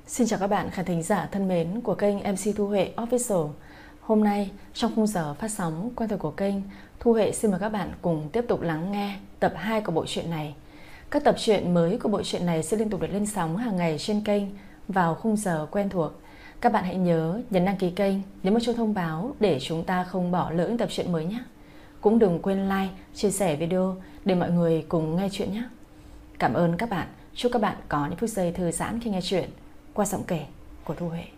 Xin chào các bạn khán thính giả thân mến của kênh MC Thu Huệ Official. Hôm nay trong khung giờ phát sóng quen thuộc của kênh, Thu Huệ xin mời các bạn cùng tiếp tục lắng nghe tập 2 của bộ truyện này. Các tập truyện mới của bộ truyện này sẽ liên tục được lên sóng hàng ngày trên kênh vào khung giờ quen thuộc. Các bạn hãy nhớ nhấn đăng ký kênh, nhấn vào chuông thông báo để chúng ta không bỏ lỡ những tập truyện mới nhé. Cũng đừng quên like, chia sẻ video để mọi người cùng nghe chuyện nhé. Cảm ơn các bạn. Chúc các bạn có những phút giây thư giãn khi nghe chuyện qua giọng kể của Thu Huệ.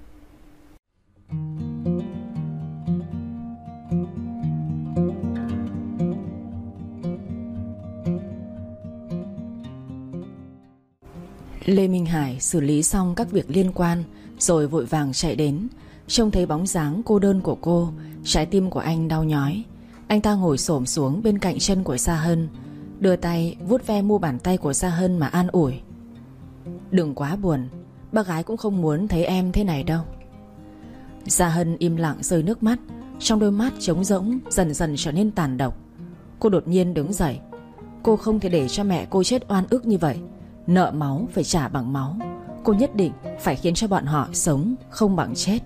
Lê Minh Hải xử lý xong các việc liên quan rồi vội vàng chạy đến. Trông thấy bóng dáng cô đơn của cô, trái tim của anh đau nhói. Anh ta ngồi xổm xuống bên cạnh chân của Sa Hân, đưa tay vuốt ve mu bàn tay của Sa Hân mà an ủi. Đừng quá buồn, bác gái cũng không muốn thấy em thế này đâu. Sa Hân im lặng rơi nước mắt, trong đôi mắt trống rỗng dần dần trở nên tàn độc. Cô đột nhiên đứng dậy. Cô không thể để cho mẹ cô chết oan ức như vậy. Nợ máu phải trả bằng máu. Cô nhất định phải khiến cho bọn họ sống không bằng chết.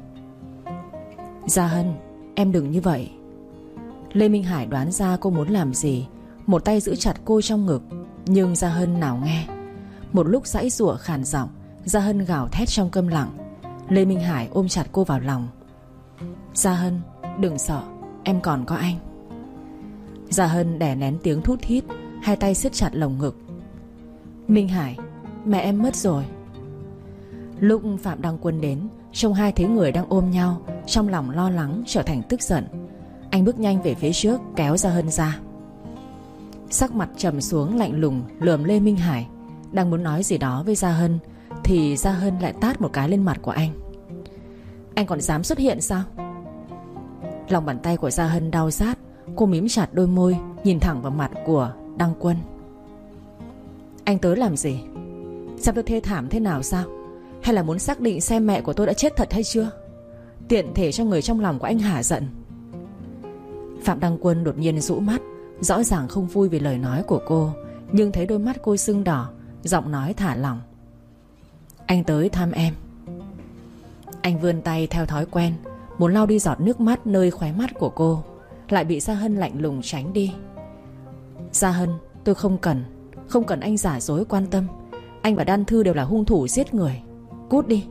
Sa Hân, em đừng như vậy. Lê Minh Hải đoán ra cô muốn làm gì, một tay giữ chặt cô trong ngực. Nhưng Sa Hân nào nghe. Một lúc giãy giụa khàn giọng, Sa Hân gào thét trong câm lặng. Lê Minh Hải ôm chặt cô vào lòng. Sa Hân, đừng sợ, em còn có anh. Sa Hân đè nén tiếng thút thít, hai tay siết chặt lồng ngực. Minh Hải, mẹ em mất rồi. Lúc Phạm Đăng Quân đến, trông hai thấy người đang ôm nhau, trong lòng lo lắng trở thành tức giận. Anh bước nhanh về phía trước, kéo Sa Hân ra. Sắc mặt trầm xuống lạnh lùng lườm Lê Minh Hải, đang muốn nói gì đó với Sa Hân thì Sa Hân lại tát một cái lên mặt của anh. Anh còn dám xuất hiện sao? Lòng bàn tay của Sa Hân đau rát. Cô mím chặt đôi môi, nhìn thẳng vào mặt của Đăng Quân. Anh tới làm gì? Xem tôi thê thảm thế nào sao? Hay là muốn xác định xem mẹ của tôi đã chết thật hay chưa? Tiện thể cho người trong lòng của anh hả giận. Phạm Đăng Quân đột nhiên rũ mắt, rõ ràng không vui vì lời nói của cô, nhưng thấy đôi mắt cô sưng đỏ, giọng nói thả lỏng. Anh tới thăm em. Anh vươn tay theo thói quen, muốn lau đi giọt nước mắt nơi khóe mắt của cô, lại bị Sa Hân lạnh lùng tránh đi. Sa Hân, tôi không cần anh giả dối quan tâm. Anh và Đan Thư đều là hung thủ giết người. Cút đi.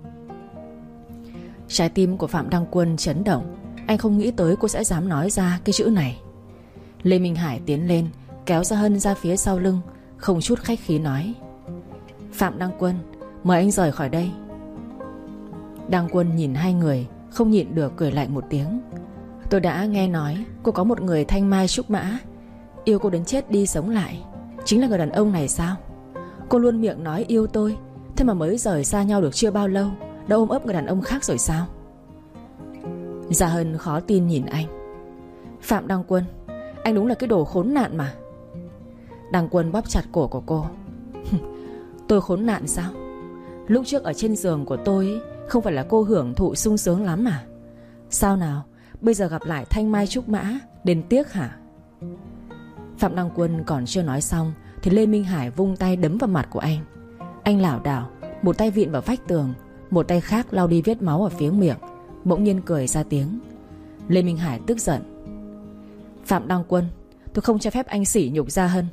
Trái tim của Phạm Đăng Quân chấn động. Anh không nghĩ tới cô sẽ dám nói ra cái chữ này. Lê Minh Hải tiến lên, kéo Sa Hân ra phía sau lưng, không chút khách khí nói. Phạm Đăng Quân, mời anh rời khỏi đây. Đăng Quân nhìn hai người, không nhịn được cười lạnh một tiếng. Tôi đã nghe nói cô có một người thanh mai trúc mã, yêu cô đến chết đi sống lại. Chính là người đàn ông này sao? Cô luôn miệng nói yêu tôi, thế mà mới rời xa nhau được chưa bao lâu đã ôm ấp người đàn ông khác rồi sao? Sa Hân khó tin nhìn anh. Phạm Đăng Quân, anh đúng là cái đồ khốn nạn mà. Đăng Quân bóp chặt cổ của cô. Tôi khốn nạn sao? Lúc trước ở trên giường của tôi ấy, không phải là cô hưởng thụ sung sướng lắm à? Sao nào, bây giờ gặp lại thanh mai trúc mã đến tiếc hả? Phạm Đăng Quân còn chưa nói xong thì Lê Minh Hải vung tay đấm vào mặt của anh. Anh lảo đảo, một tay vịn vào vách tường, một tay khác lau đi vết máu ở phía miệng, bỗng nhiên cười ra tiếng. Lê Minh Hải tức giận. Phạm Đăng Quân, tôi không cho phép anh sỉ nhục Sa Hân.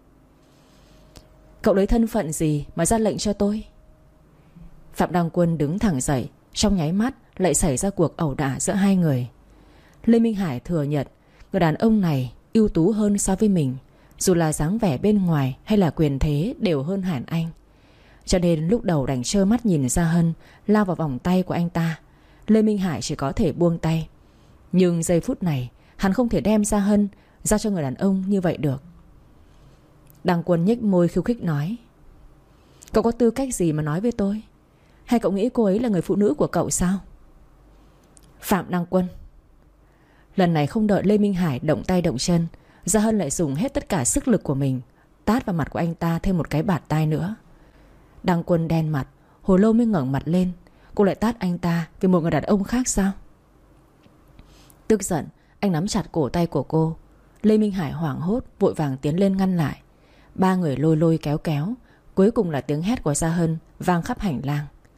Cậu lấy thân phận gì mà ra lệnh cho tôi? Phạm Đăng Quân đứng thẳng dậy, trong nháy mắt lại xảy ra cuộc ẩu đả giữa hai người. Lê Minh Hải thừa nhận người đàn ông này ưu tú hơn so với mình, dù là dáng vẻ bên ngoài hay là quyền thế đều hơn hẳn anh. Cho nên lúc đầu đành trơ mắt nhìn Sa Hân lao vào vòng tay của anh ta, Lê Minh Hải chỉ có thể buông tay. Nhưng giây phút này hắn không thể đem Sa Hân giao cho người đàn ông như vậy được. Đăng Quân nhếch môi khiêu khích nói. Cậu có tư cách gì mà nói với tôi? Hay cậu nghĩ cô ấy là người phụ nữ của cậu sao? Phạm Đăng Quân. Lần này không đợi Lê Minh Hải động tay động chân, Sa Hân lại dùng hết tất cả sức lực của mình tát vào mặt của anh ta thêm một cái bạt tai nữa. Đăng Quân đen mặt, hồi lâu mới ngẩng mặt lên. Cô lại tát anh ta vì một người đàn ông khác sao? Tức giận, anh nắm chặt cổ tay của cô. Lê Minh Hải hoảng hốt vội vàng tiến lên ngăn lại. Ba người lôi lôi kéo kéo, cuối cùng là tiếng hét của Sa Hân vang khắp hành lang.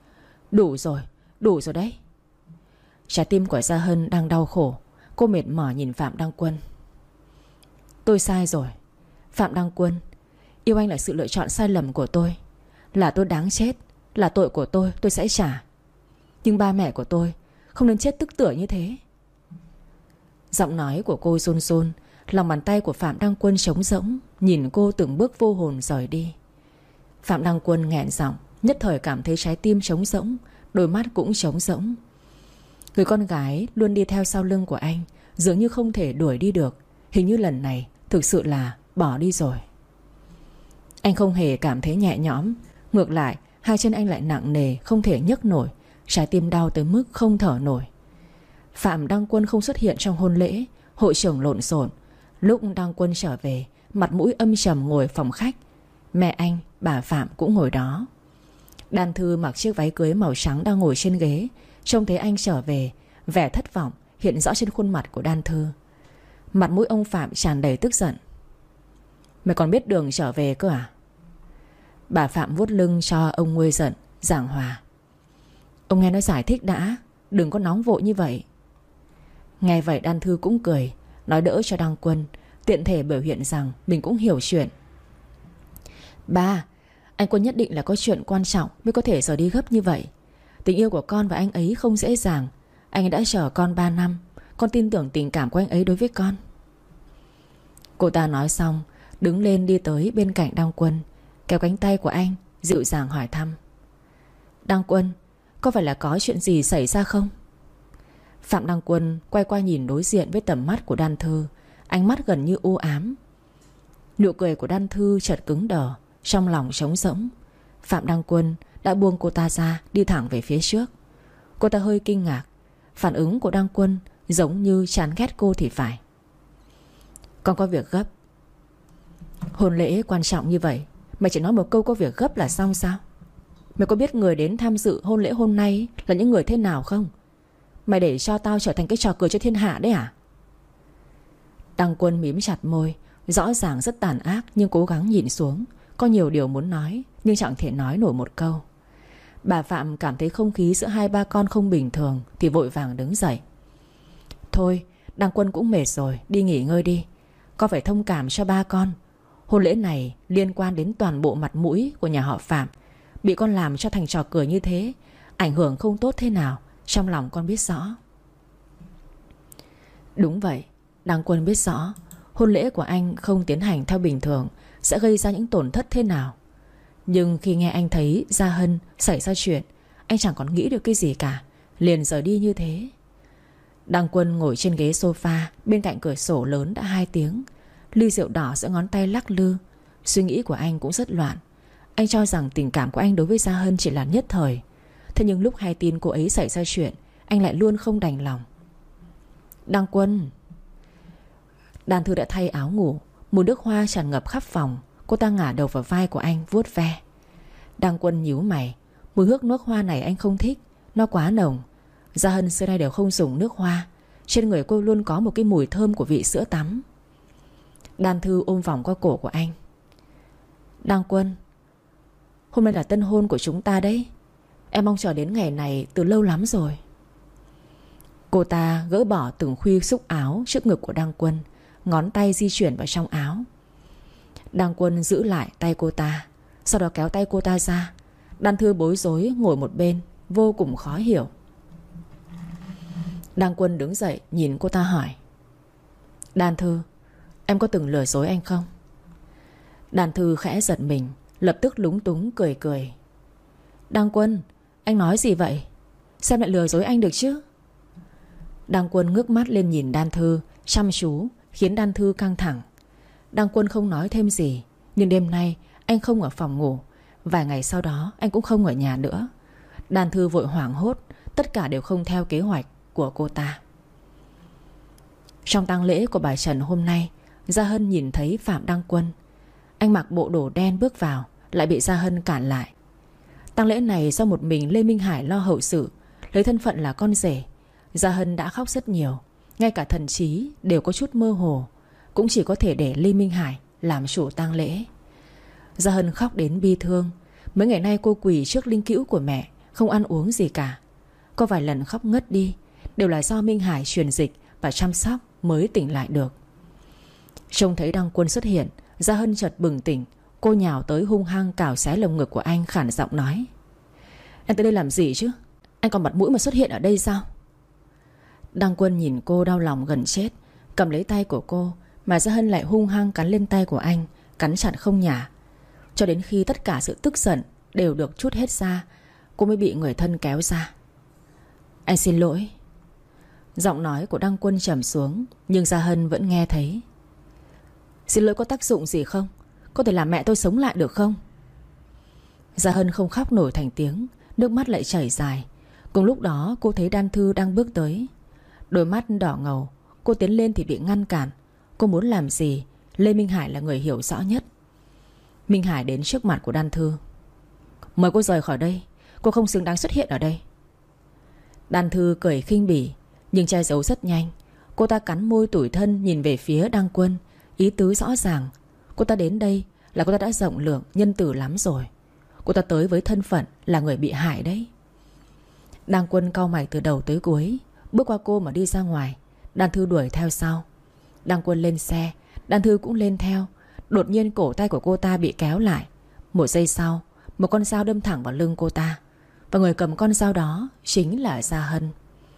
Đủ rồi, đủ rồi đấy. Trái tim của Gia Hân đang đau khổ. Cô mệt mỏi nhìn Phạm Đăng Quân. Tôi sai rồi Phạm Đăng Quân. Yêu anh là sự lựa chọn sai lầm của tôi. Là tôi đáng chết, là tội của tôi sẽ trả. Nhưng ba mẹ của tôi không nên chết tức tưởi như thế. Giọng nói của cô run run. Lòng bàn tay của Phạm Đăng Quân trống rỗng, nhìn cô từng bước vô hồn rời đi. Phạm Đăng Quân nghẹn giọng, nhất thời cảm thấy trái tim trống rỗng, đôi mắt cũng trống rỗng. Người con gái luôn đi theo sau lưng của anh dường như không thể đuổi đi được. Hình như lần này thực sự là bỏ đi rồi. Anh không hề cảm thấy nhẹ nhõm. Ngược lại, hai chân anh lại nặng nề, không thể nhấc nổi. Trái tim đau tới mức không thở nổi. Phạm Đăng Quân không xuất hiện trong hôn lễ. Hội trường lộn xộn. Lúc Đăng Quân trở về, mặt mũi âm trầm ngồi phòng khách. Mẹ anh, bà Phạm cũng ngồi đó. Đan Thư mặc chiếc váy cưới màu trắng đang ngồi trên ghế. Trông thấy anh trở về, vẻ thất vọng hiện rõ trên khuôn mặt của Đan Thư. Mặt mũi ông Phạm tràn đầy tức giận. Mày còn biết đường trở về cơ à? Bà Phạm vuốt lưng cho ông nguôi giận, giảng hòa. Ông nghe nó giải thích đã, đừng có nóng vội như vậy. Nghe vậy Đan Thư cũng cười, nói đỡ cho Đăng Quân, tiện thể biểu hiện rằng mình cũng hiểu chuyện. Ba, anh Quân nhất định là có chuyện quan trọng mới có thể rời đi gấp như vậy. Tình yêu của con và anh ấy không dễ dàng. Anh ấy đã chờ con 3 năm. Con tin tưởng tình cảm của anh ấy đối với con. Cô ta nói xong, đứng lên đi tới bên cạnh Đăng Quân, kéo cánh tay của anh, dịu dàng hỏi thăm. Đăng Quân, có phải là có chuyện gì xảy ra không? Phạm Đăng Quân quay qua nhìn đối diện với tầm mắt của Đan Thư, ánh mắt gần như u ám. Nụ cười của Đan Thư chợt cứng đờ, trong lòng trống rỗng. Phạm Đăng Quân đã buông cô ta ra, đi thẳng về phía trước. Cô ta hơi kinh ngạc. Phản ứng của Đăng Quân giống như chán ghét cô thì phải. Con có việc gấp. Hôn lễ quan trọng như vậy, mày chỉ nói một câu có việc gấp là xong sao? Mày có biết người đến tham dự hôn lễ hôm nay là những người thế nào không? Mày để cho tao trở thành cái trò cười cho thiên hạ đấy à? Đăng Quân mím chặt môi, rõ ràng rất tàn ác nhưng cố gắng nhịn xuống. Có nhiều điều muốn nói nhưng chẳng thể nói nổi một câu. Bà Phạm cảm thấy không khí giữa hai ba con không bình thường thì vội vàng đứng dậy. Thôi, Đăng Quân cũng mệt rồi, đi nghỉ ngơi đi. Con phải thông cảm cho ba con. Hôn lễ này liên quan đến toàn bộ mặt mũi của nhà họ Phạm. Bị con làm cho thành trò cười như thế, ảnh hưởng không tốt thế nào, trong lòng con biết rõ. Đúng vậy, Đăng Quân biết rõ hôn lễ của anh không tiến hành theo bình thường sẽ gây ra những tổn thất thế nào. Nhưng khi nghe anh thấy Gia Hân xảy ra chuyện, anh chẳng còn nghĩ được cái gì cả, liền rời đi như thế. Đăng Quân ngồi trên ghế sofa bên cạnh cửa sổ lớn đã 2 tiếng. Ly rượu đỏ giữa ngón tay lắc lư. Suy nghĩ của anh cũng rất loạn. Anh cho rằng tình cảm của anh đối với Gia Hân chỉ là nhất thời. Thế nhưng lúc hay tin cô ấy xảy ra chuyện, anh lại luôn không đành lòng. Đăng Quân. Đan Thư đã thay áo ngủ, mùi nước hoa tràn ngập khắp phòng. Cô ta ngả đầu vào vai của anh vuốt ve. Đăng Quân nhíu mày. Mùi hương nước hoa này anh không thích, nó quá nồng. Gia Hân xưa nay đều không dùng nước hoa. Trên người cô luôn có một cái mùi thơm của vị sữa tắm. Đan Thư ôm vòng qua cổ của anh. Đăng Quân, hôm nay là tân hôn của chúng ta đấy. Em mong chờ đến ngày này từ lâu lắm rồi. Cô ta gỡ bỏ từng khuy xúc áo trước ngực của Đăng Quân, ngón tay di chuyển vào trong áo. Đăng Quân giữ lại tay cô ta, sau đó kéo tay cô ta ra. Đan Thư bối rối ngồi một bên, vô cùng khó hiểu. Đăng Quân đứng dậy nhìn cô ta hỏi. Đan Thư, em có từng lừa dối anh không? Đan Thư khẽ giật mình, lập tức lúng túng cười cười. Đăng Quân, anh nói gì vậy? Sao em lại lừa dối anh được chứ? Đăng Quân ngước mắt lên nhìn Đan Thư chăm chú, khiến Đan Thư căng thẳng. Đăng Quân không nói thêm gì. Nhưng đêm nay anh không ở phòng ngủ. Vài ngày sau đó anh cũng không ở nhà nữa. Đan Thư vội hoảng hốt. Tất cả đều không theo kế hoạch của cô ta. Trong tang lễ của bà Trần hôm nay, Gia Hân nhìn thấy Phạm Đăng Quân. Anh mặc bộ đồ đen bước vào, lại bị Gia Hân cản lại. Tang lễ này do một mình Lê Minh Hải lo hậu sự, lấy thân phận là con rể. Gia Hân đã khóc rất nhiều, ngay cả thần trí đều có chút mơ hồ. Cũng chỉ có thể để Lê Minh Hải làm chủ tang lễ. Gia Hân khóc đến bi thương. Mấy ngày nay cô quỳ trước linh cữu của mẹ, không ăn uống gì cả. Có vài lần khóc ngất đi, đều là do Minh Hải truyền dịch và chăm sóc mới tỉnh lại được. Trông thấy Đăng Quân xuất hiện, Gia Hân chợt bừng tỉnh. Cô nhào tới hung hăng cào xé lồng ngực của anh, khản giọng nói: Anh tới đây làm gì chứ? Anh còn mặt mũi mà xuất hiện ở đây sao? Đăng Quân nhìn cô đau lòng gần chết, cầm lấy tay của cô, mà Gia Hân lại hung hăng cắn lên tay của anh, cắn chặt không nhả. Cho đến khi tất cả sự tức giận đều được trút hết ra, cô mới bị người thân kéo ra. Anh xin lỗi. Giọng nói của Đăng Quân trầm xuống, nhưng Gia Hân vẫn nghe thấy. Xin lỗi có tác dụng gì không? Có thể làm mẹ tôi sống lại được không? Gia Hân không khóc nổi thành tiếng, nước mắt lại chảy dài. Cùng lúc đó cô thấy Đan Thư đang bước tới. Đôi mắt đỏ ngầu. Cô tiến lên thì bị ngăn cản. Cô muốn làm gì Lê Minh Hải là người hiểu rõ nhất. Minh Hải đến trước mặt của Đan Thư. Mời cô rời khỏi đây, cô không xứng đáng xuất hiện ở đây. Đan Thư cười khinh bỉ, nhưng che giấu rất nhanh. Cô ta cắn môi tủi thân nhìn về phía Đăng Quân, ý tứ rõ ràng. Cô ta đến đây là cô ta đã rộng lượng, nhân từ lắm rồi. Cô ta tới với thân phận là người bị hại đấy. Đăng Quân cau mày từ đầu tới cuối, bước qua cô mà đi ra ngoài. Đan Thư đuổi theo sau. Đăng Quân lên xe, Đan Thư cũng lên theo. Đột nhiên cổ tay của cô ta bị kéo lại. Một giây sau, một con dao đâm thẳng vào lưng cô ta. Và người cầm con dao đó chính là Gia Hân.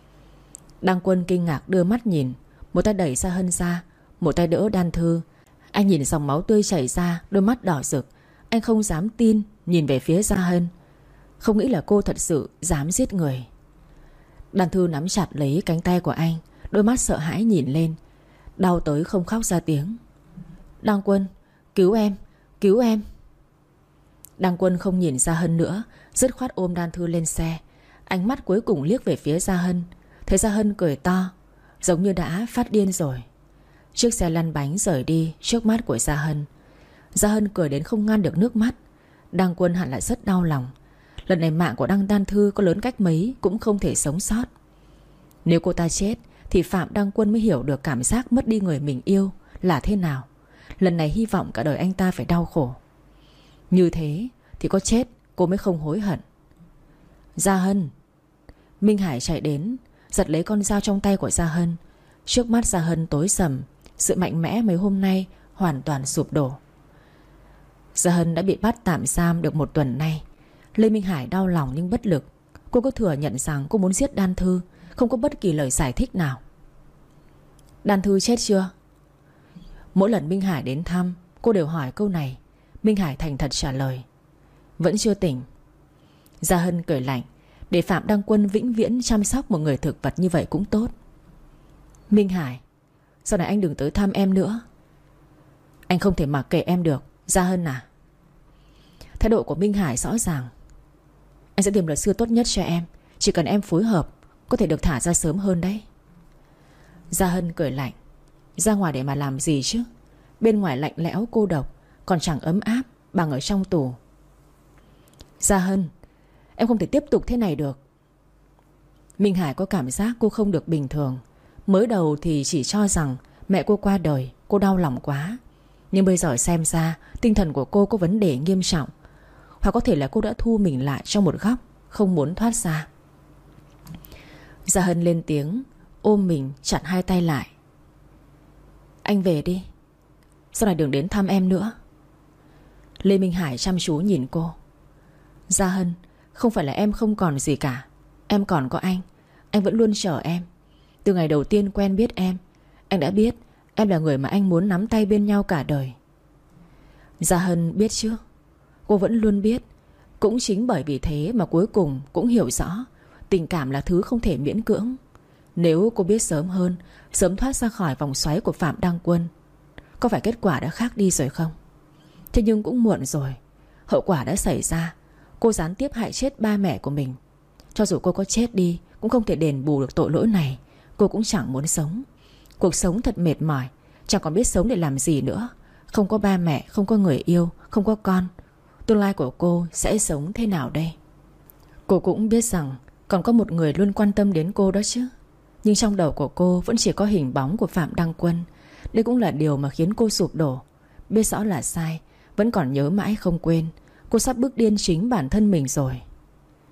Đăng Quân kinh ngạc đưa mắt nhìn. Một tay đẩy Gia Hân ra, một tay đỡ Đan Thư. Anh nhìn dòng máu tươi chảy ra, đôi mắt đỏ rực. Anh không dám tin nhìn về phía Gia Hân. Không nghĩ là cô thật sự dám giết người. Đan Thư nắm chặt lấy cánh tay của anh, đôi mắt sợ hãi nhìn lên. Đau tới không khóc ra tiếng. Đăng Quân, cứu em, cứu em. Đăng Quân không nhìn Gia Hân nữa, dứt khoát ôm Đan Thư lên xe. Ánh mắt cuối cùng liếc về phía Gia Hân. Thấy Gia Hân cười to, giống như đã phát điên rồi. Chiếc xe lăn bánh rời đi trước mắt của Gia Hân. Gia Hân cười đến không ngăn được nước mắt. Đăng Quân hẳn là rất đau lòng. Lần này mạng của Đan Thư có lớn cách mấy cũng không thể sống sót. Nếu cô ta chết thì Phạm Đăng Quân mới hiểu được cảm giác mất đi người mình yêu là thế nào. Lần này hy vọng cả đời anh ta phải đau khổ. Như thế thì có chết cô mới không hối hận. Gia Hân. Minh Hải chạy đến, giật lấy con dao trong tay của Gia Hân. Trước mắt Gia Hân tối sầm. Sự mạnh mẽ mấy hôm nay hoàn toàn sụp đổ. Gia Hân đã bị bắt tạm giam được 1 tuần nay. Lê Minh Hải đau lòng nhưng bất lực. Cô có thừa nhận rằng cô muốn giết Đan Thư, không có bất kỳ lời giải thích nào. Đan Thư chết chưa? Mỗi lần Minh Hải đến thăm, cô đều hỏi câu này. Minh Hải thành thật trả lời. Vẫn chưa tỉnh. Gia Hân cười lạnh. Để Phạm Đăng Quân vĩnh viễn chăm sóc một người thực vật như vậy cũng tốt. Minh Hải, sau này anh đừng tới thăm em nữa. Anh không thể mặc kệ em được, Gia Hân à. Thái độ của Minh Hải rõ ràng. Anh sẽ tìm luật sư tốt nhất cho em. Chỉ cần em phối hợp, có thể được thả ra sớm hơn đấy. Gia Hân cười lạnh. Ra ngoài để mà làm gì chứ? Bên ngoài lạnh lẽo cô độc, còn chẳng ấm áp bằng ở trong tù. Gia Hân, em không thể tiếp tục thế này được. Minh Hải có cảm giác cô không được bình thường. Mới đầu thì chỉ cho rằng mẹ cô qua đời, cô đau lòng quá. Nhưng bây giờ xem ra tinh thần của cô có vấn đề nghiêm trọng. Hoặc có thể là cô đã thu mình lại trong một góc, không muốn thoát ra. Gia Hân lên tiếng, ôm mình chặn hai tay lại. Anh về đi, sau này đừng đến thăm em nữa. Lê Minh Hải chăm chú nhìn cô. Gia Hân, không phải là em không còn gì cả. Em còn có anh vẫn luôn chờ em. Từ ngày đầu tiên quen biết em, anh đã biết em là người mà anh muốn nắm tay bên nhau cả đời. Gia Hân biết chứ. Cô vẫn luôn biết. Cũng chính bởi vì thế mà cuối cùng cũng hiểu rõ tình cảm là thứ không thể miễn cưỡng. Nếu cô biết sớm hơn, sớm thoát ra khỏi vòng xoáy của Phạm Đăng Quân, có phải kết quả đã khác đi rồi không? Thế nhưng cũng muộn rồi. Hậu quả đã xảy ra. Cô gián tiếp hại chết ba mẹ của mình. Cho dù cô có chết đi cũng không thể đền bù được tội lỗi này. Cô cũng chẳng muốn sống. Cuộc sống thật mệt mỏi, chẳng còn biết sống để làm gì nữa. Không có ba mẹ, không có người yêu, không có con. Tương lai của cô sẽ sống thế nào đây? Cô cũng biết rằng còn có một người luôn quan tâm đến cô đó chứ. Nhưng trong đầu của cô vẫn chỉ có hình bóng của Phạm Đăng Quân. Đây cũng là điều mà khiến cô sụp đổ. Biết rõ là sai, vẫn còn nhớ mãi không quên. Cô sắp bước điên chính bản thân mình rồi.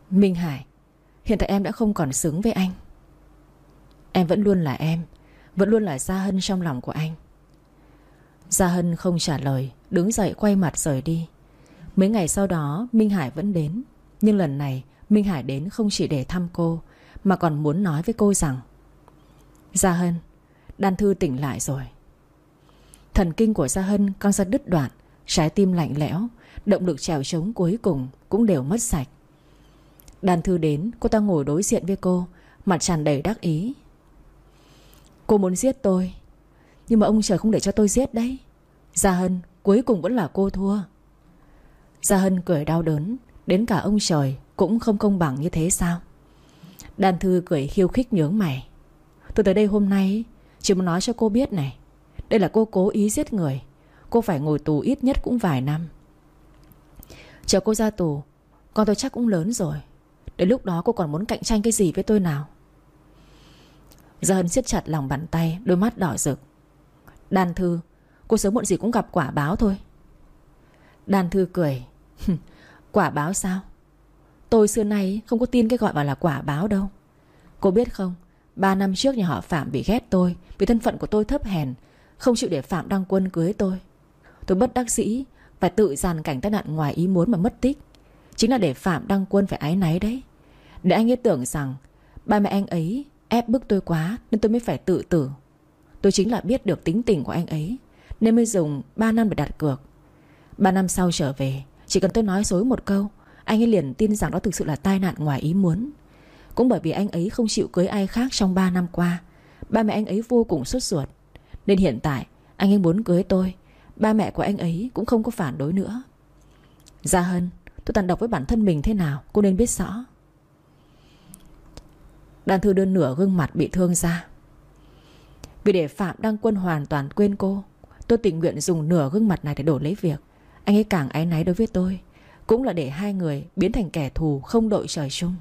Minh Hải, hiện tại em đã không còn xứng với anh. Em vẫn luôn là em, vẫn luôn là Gia Hân trong lòng của anh. Gia Hân không trả lời, đứng dậy quay mặt rời đi. Mấy ngày sau đó Minh Hải vẫn đến. Nhưng lần này Minh Hải đến không chỉ để thăm cô, mà còn muốn nói với cô rằng: Gia Hân, Đan Thư tỉnh lại rồi. Thần kinh của Gia Hân căng ra đứt đoạn, trái tim lạnh lẽo, động lực trèo trống cuối cùng cũng đều mất sạch. Đan Thư đến, cô ta ngồi đối diện với cô, mặt tràn đầy đắc ý. Cô muốn giết tôi, nhưng mà ông trời không để cho tôi giết đấy. Gia Hân, cuối cùng vẫn là cô thua. Gia Hân cười đau đớn. Đến cả ông trời cũng không công bằng như thế sao? Đan Thư cười khiêu khích nhướng mày. Tôi tới đây hôm nay chỉ muốn nói cho cô biết này, đây là cô cố ý giết người. Cô phải ngồi tù ít nhất cũng vài năm. Chờ cô ra tù, con tôi chắc cũng lớn rồi. Đến lúc đó cô còn muốn cạnh tranh cái gì với tôi nào? Gia Hân siết chặt lòng bàn tay, đôi mắt đỏ rực. Đan Thư, cô sớm muộn gì cũng gặp quả báo thôi. Đan Thư cười. Quả báo sao? Tôi xưa nay không có tin cái gọi là quả báo đâu. Cô biết không, 3 năm trước nhà họ Phạm bị ghét tôi vì thân phận của tôi thấp hèn, không chịu để Phạm Đăng Quân cưới tôi. Tôi bất đắc dĩ phải tự dàn cảnh tai nạn ngoài ý muốn mà mất tích. Chính là để Phạm Đăng Quân phải áy náy đấy. Để anh ấy tưởng rằng ba mẹ anh ấy ép bức tôi quá nên tôi mới phải tự tử. Tôi chính là biết được tính tình của anh ấy nên mới dùng 3 năm để đặt cược. 3 năm sau trở về, chỉ cần tôi nói dối một câu, anh ấy liền tin rằng đó thực sự là tai nạn ngoài ý muốn. Cũng bởi vì anh ấy không chịu cưới ai khác trong 3 năm qua, ba mẹ anh ấy vô cùng sốt ruột. Nên hiện tại anh ấy muốn cưới tôi, ba mẹ của anh ấy cũng không có phản đối nữa. Gia Hân, tôi tàn độc với bản thân mình thế nào cô nên biết rõ. Đan Thư đưa nửa gương mặt bị thương ra. Vì để Phạm Đăng Quân hoàn toàn quên cô, tôi tình nguyện dùng nửa gương mặt này để đổi lấy việc anh ấy càng áy náy đối với tôi, cũng là để hai người biến thành kẻ thù không đội trời chung.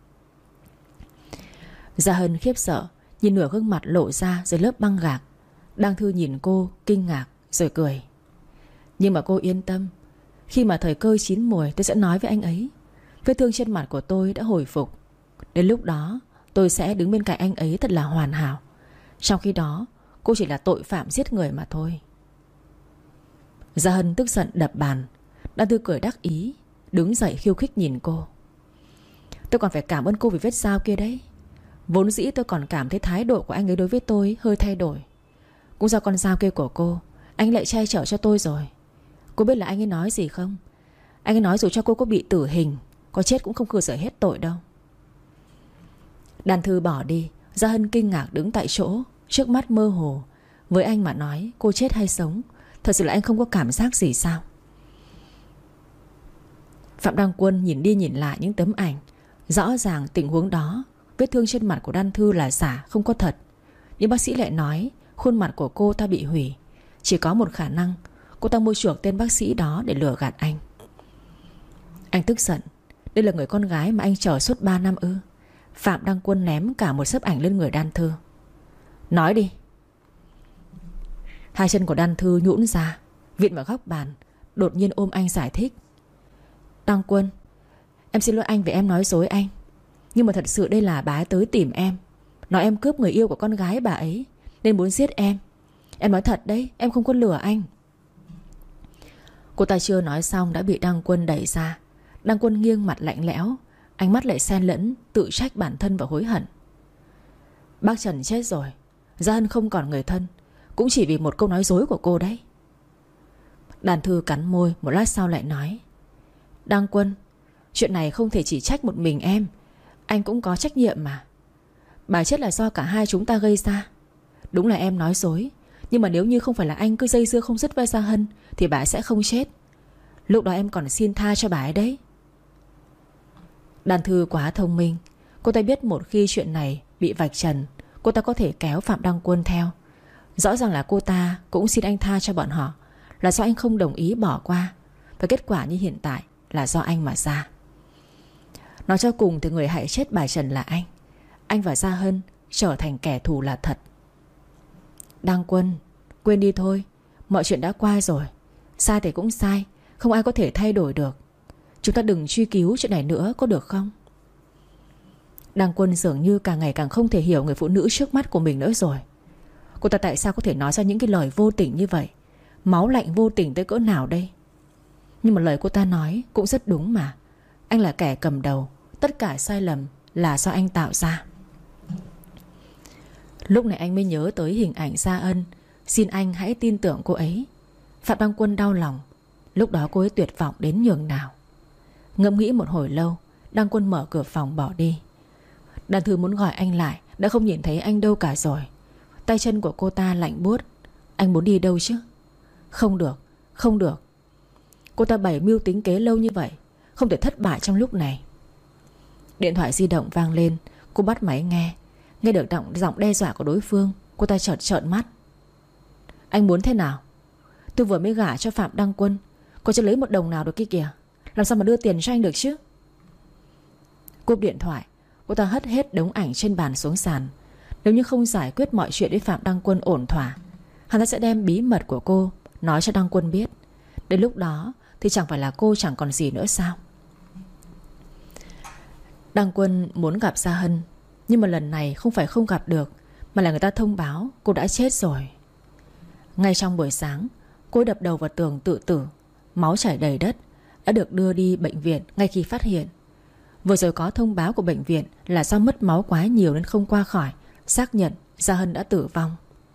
Gia Hân khiếp sợ nhìn nửa gương mặt lộ ra dưới lớp băng gạc. Đan Thư nhìn cô kinh ngạc rồi cười. Nhưng mà cô yên tâm, khi mà thời cơ chín mùi tôi sẽ nói với anh ấy. Vết thương trên mặt của tôi đã hồi phục. Đến lúc đó tôi sẽ đứng bên cạnh anh ấy thật là hoàn hảo. Trong khi đó cô chỉ là tội phạm giết người mà thôi. Gia Hân tức giận đập bàn. Đan Thư cười đắc ý, đứng dậy khiêu khích nhìn cô. Tôi còn phải cảm ơn cô vì vết dao kia đấy. Vốn dĩ tôi còn cảm thấy thái độ của anh ấy đối với tôi hơi thay đổi. Cũng do con dao kia của cô, anh lại che chở cho tôi rồi. Cô biết là anh ấy nói gì không? Anh ấy nói dù cho cô có bị tử hình, có chết cũng không khử rửa hết tội đâu. Đan Thư bỏ đi. Gia Hân kinh ngạc đứng tại chỗ, trước mắt mơ hồ. Với anh mà nói cô chết hay sống, thật sự là anh không có cảm giác gì sao? Phạm Đăng Quân nhìn đi nhìn lại những tấm ảnh. Rõ ràng tình huống đó, vết thương trên mặt của Đan Thư là giả, không có thật. Nhưng bác sĩ lại nói khuôn mặt của cô ta bị hủy. Chỉ có một khả năng, cô ta mua chuộc tên bác sĩ đó để lừa gạt anh. Anh tức giận. Đây là người con gái mà anh chờ suốt 3 năm ư? Phạm Đăng Quân ném cả một xấp ảnh lên người Đan Thư. Nói đi. Hai chân của Đan Thư nhũn ra, viện vào góc bàn, đột nhiên ôm anh giải thích. Đăng Quân, em xin lỗi anh vì em nói dối anh. Nhưng mà thật sự đây là bà ấy tới tìm em, nói em cướp người yêu của con gái bà ấy, nên muốn giết em. Em nói thật đấy, em không có lừa anh. Cô ta chưa nói xong đã bị Đăng Quân đẩy ra. Đăng Quân nghiêng mặt lạnh lẽo, ánh mắt lại xen lẫn tự trách bản thân và hối hận. Bác Trần chết rồi, Gia Hân không còn người thân, cũng chỉ vì một câu nói dối của cô đấy. Đan Thư cắn môi, một lát sau lại nói. Đăng Quân, chuyện này không thể chỉ trách một mình em, anh cũng có trách nhiệm mà. Bà chết là do cả hai chúng ta gây ra. Đúng là em nói dối, nhưng mà nếu như không phải là anh cứ dây dưa không dứt với Gia Hân thì bà sẽ không chết. Lúc đó em còn xin tha cho bà ấy đấy. Đan Thư quá thông minh. Cô ta biết một khi chuyện này bị vạch trần, cô ta có thể kéo Phạm Đăng Quân theo. Rõ ràng là cô ta cũng xin anh tha cho bọn họ, là do anh không đồng ý bỏ qua. Và kết quả như hiện tại là do anh mà ra. Nói cho cùng thì người hại chết bà Trần là anh. Anh và Gia Hân trở thành kẻ thù là thật. Đăng Quân, quên đi thôi. Mọi chuyện đã qua rồi. Sai thì cũng sai, không ai có thể thay đổi được. Chúng ta đừng truy cứu chuyện này nữa có được không? Đăng Quân dường như càng ngày càng không thể hiểu người phụ nữ trước mắt của mình nữa rồi. Cô ta tại sao có thể nói ra những cái lời vô tình như vậy? Máu lạnh vô tình tới cỡ nào đây? Nhưng mà lời cô ta nói cũng rất đúng mà. Anh là kẻ cầm đầu, tất cả sai lầm là do anh tạo ra. Lúc này anh mới nhớ tới hình ảnh Gia Ân. Xin anh hãy tin tưởng cô ấy. Phạm Đăng Quân đau lòng. Lúc đó cô ấy tuyệt vọng đến nhường nào. Ngẫm nghĩ một hồi lâu, Đăng Quân mở cửa phòng bỏ đi. Đàn Thư muốn gọi anh lại, đã không nhìn thấy anh đâu cả rồi. Tay chân của cô ta lạnh buốt. Anh muốn đi đâu chứ? Không được, không được. Cô ta bày mưu tính kế lâu như vậy, không thể thất bại trong lúc này. Điện thoại di động vang lên. Cô bắt máy nghe. Nghe được giọng đe dọa của đối phương, cô ta chợt trợn mắt. Anh muốn thế nào? Tôi vừa mới gả cho Phạm Đăng Quân, cô chưa lấy một đồng nào được kia kìa. Làm sao mà đưa tiền cho anh được chứ? Cúp điện thoại, cô ta hất hết đống ảnh trên bàn xuống sàn. Nếu như không giải quyết mọi chuyện với Phạm Đăng Quân ổn thỏa, hắn ta sẽ đem bí mật của cô nói cho Đăng Quân biết. Đến lúc đó thì chẳng phải là cô chẳng còn gì nữa sao? Đăng Quân muốn gặp Gia Hân, nhưng mà lần này không phải không gặp được, mà là người ta thông báo cô đã chết rồi. Ngay trong buổi sáng, cô đập đầu vào tường tự tử, máu chảy đầy đất, đã được đưa đi bệnh viện ngay khi phát hiện. Vừa rồi có thông báo của bệnh viện là do mất máu quá nhiều nên không qua khỏi, xác nhận Gia Hân đã tử vong.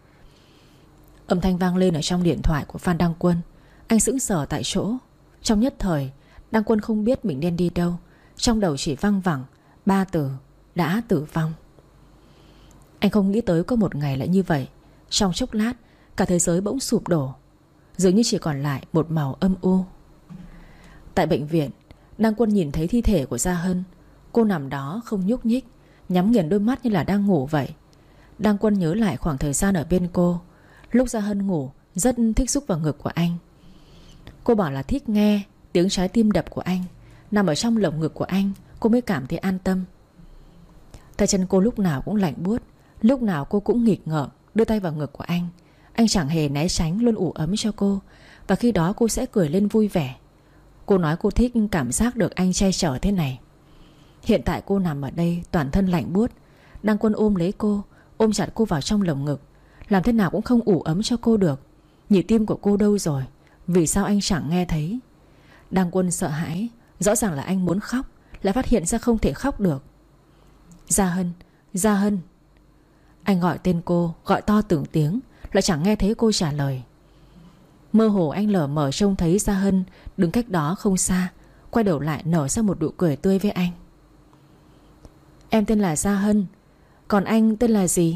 Âm thanh vang lên ở trong điện thoại của Phan Đăng Quân. Anh sững sờ tại chỗ. Trong nhất thời, Đăng Quân không biết mình nên đi đâu. Trong đầu chỉ văng vẳng 3 từ: đã tử vong. Anh không nghĩ tới có một ngày lại như vậy. Trong chốc lát, cả thế giới bỗng sụp đổ, dường như chỉ còn lại một màu âm u. Tại bệnh viện, Đăng Quân nhìn thấy thi thể của Gia Hân. Cô nằm đó không nhúc nhích, nhắm nghiền đôi mắt như là đang ngủ vậy. Đăng Quân nhớ lại khoảng thời gian ở bên cô. Lúc Gia Hân ngủ, rất thích xúc vào ngực của anh. Cô bảo là thích nghe tiếng trái tim đập của anh. Nằm ở trong lồng ngực của anh, cô mới cảm thấy an tâm. Tay chân cô lúc nào cũng lạnh buốt, lúc nào cô cũng nghịch ngợm đưa tay vào ngực của anh. Anh chẳng hề né tránh, luôn ủ ấm cho cô. Và khi đó cô sẽ cười lên vui vẻ. Cô nói cô thích cảm giác được anh che chở thế này. Hiện tại cô nằm ở đây toàn thân lạnh buốt. Đăng Quân ôm lấy cô, ôm chặt cô vào trong lồng ngực. Làm thế nào cũng không ủ ấm cho cô được. Nhịp tim của cô đâu rồi? Vì sao anh chẳng nghe thấy? Đăng Quân sợ hãi. Rõ ràng là anh muốn khóc, lại phát hiện ra không thể khóc được. Gia Hân, Gia Hân. Anh gọi tên cô, gọi to từng tiếng, lại chẳng nghe thấy cô trả lời. Mơ hồ anh lờ mờ trông thấy Gia Hân đứng cách đó không xa, quay đầu lại nở ra một nụ cười tươi với anh. Em tên là Gia Hân, còn anh tên là gì?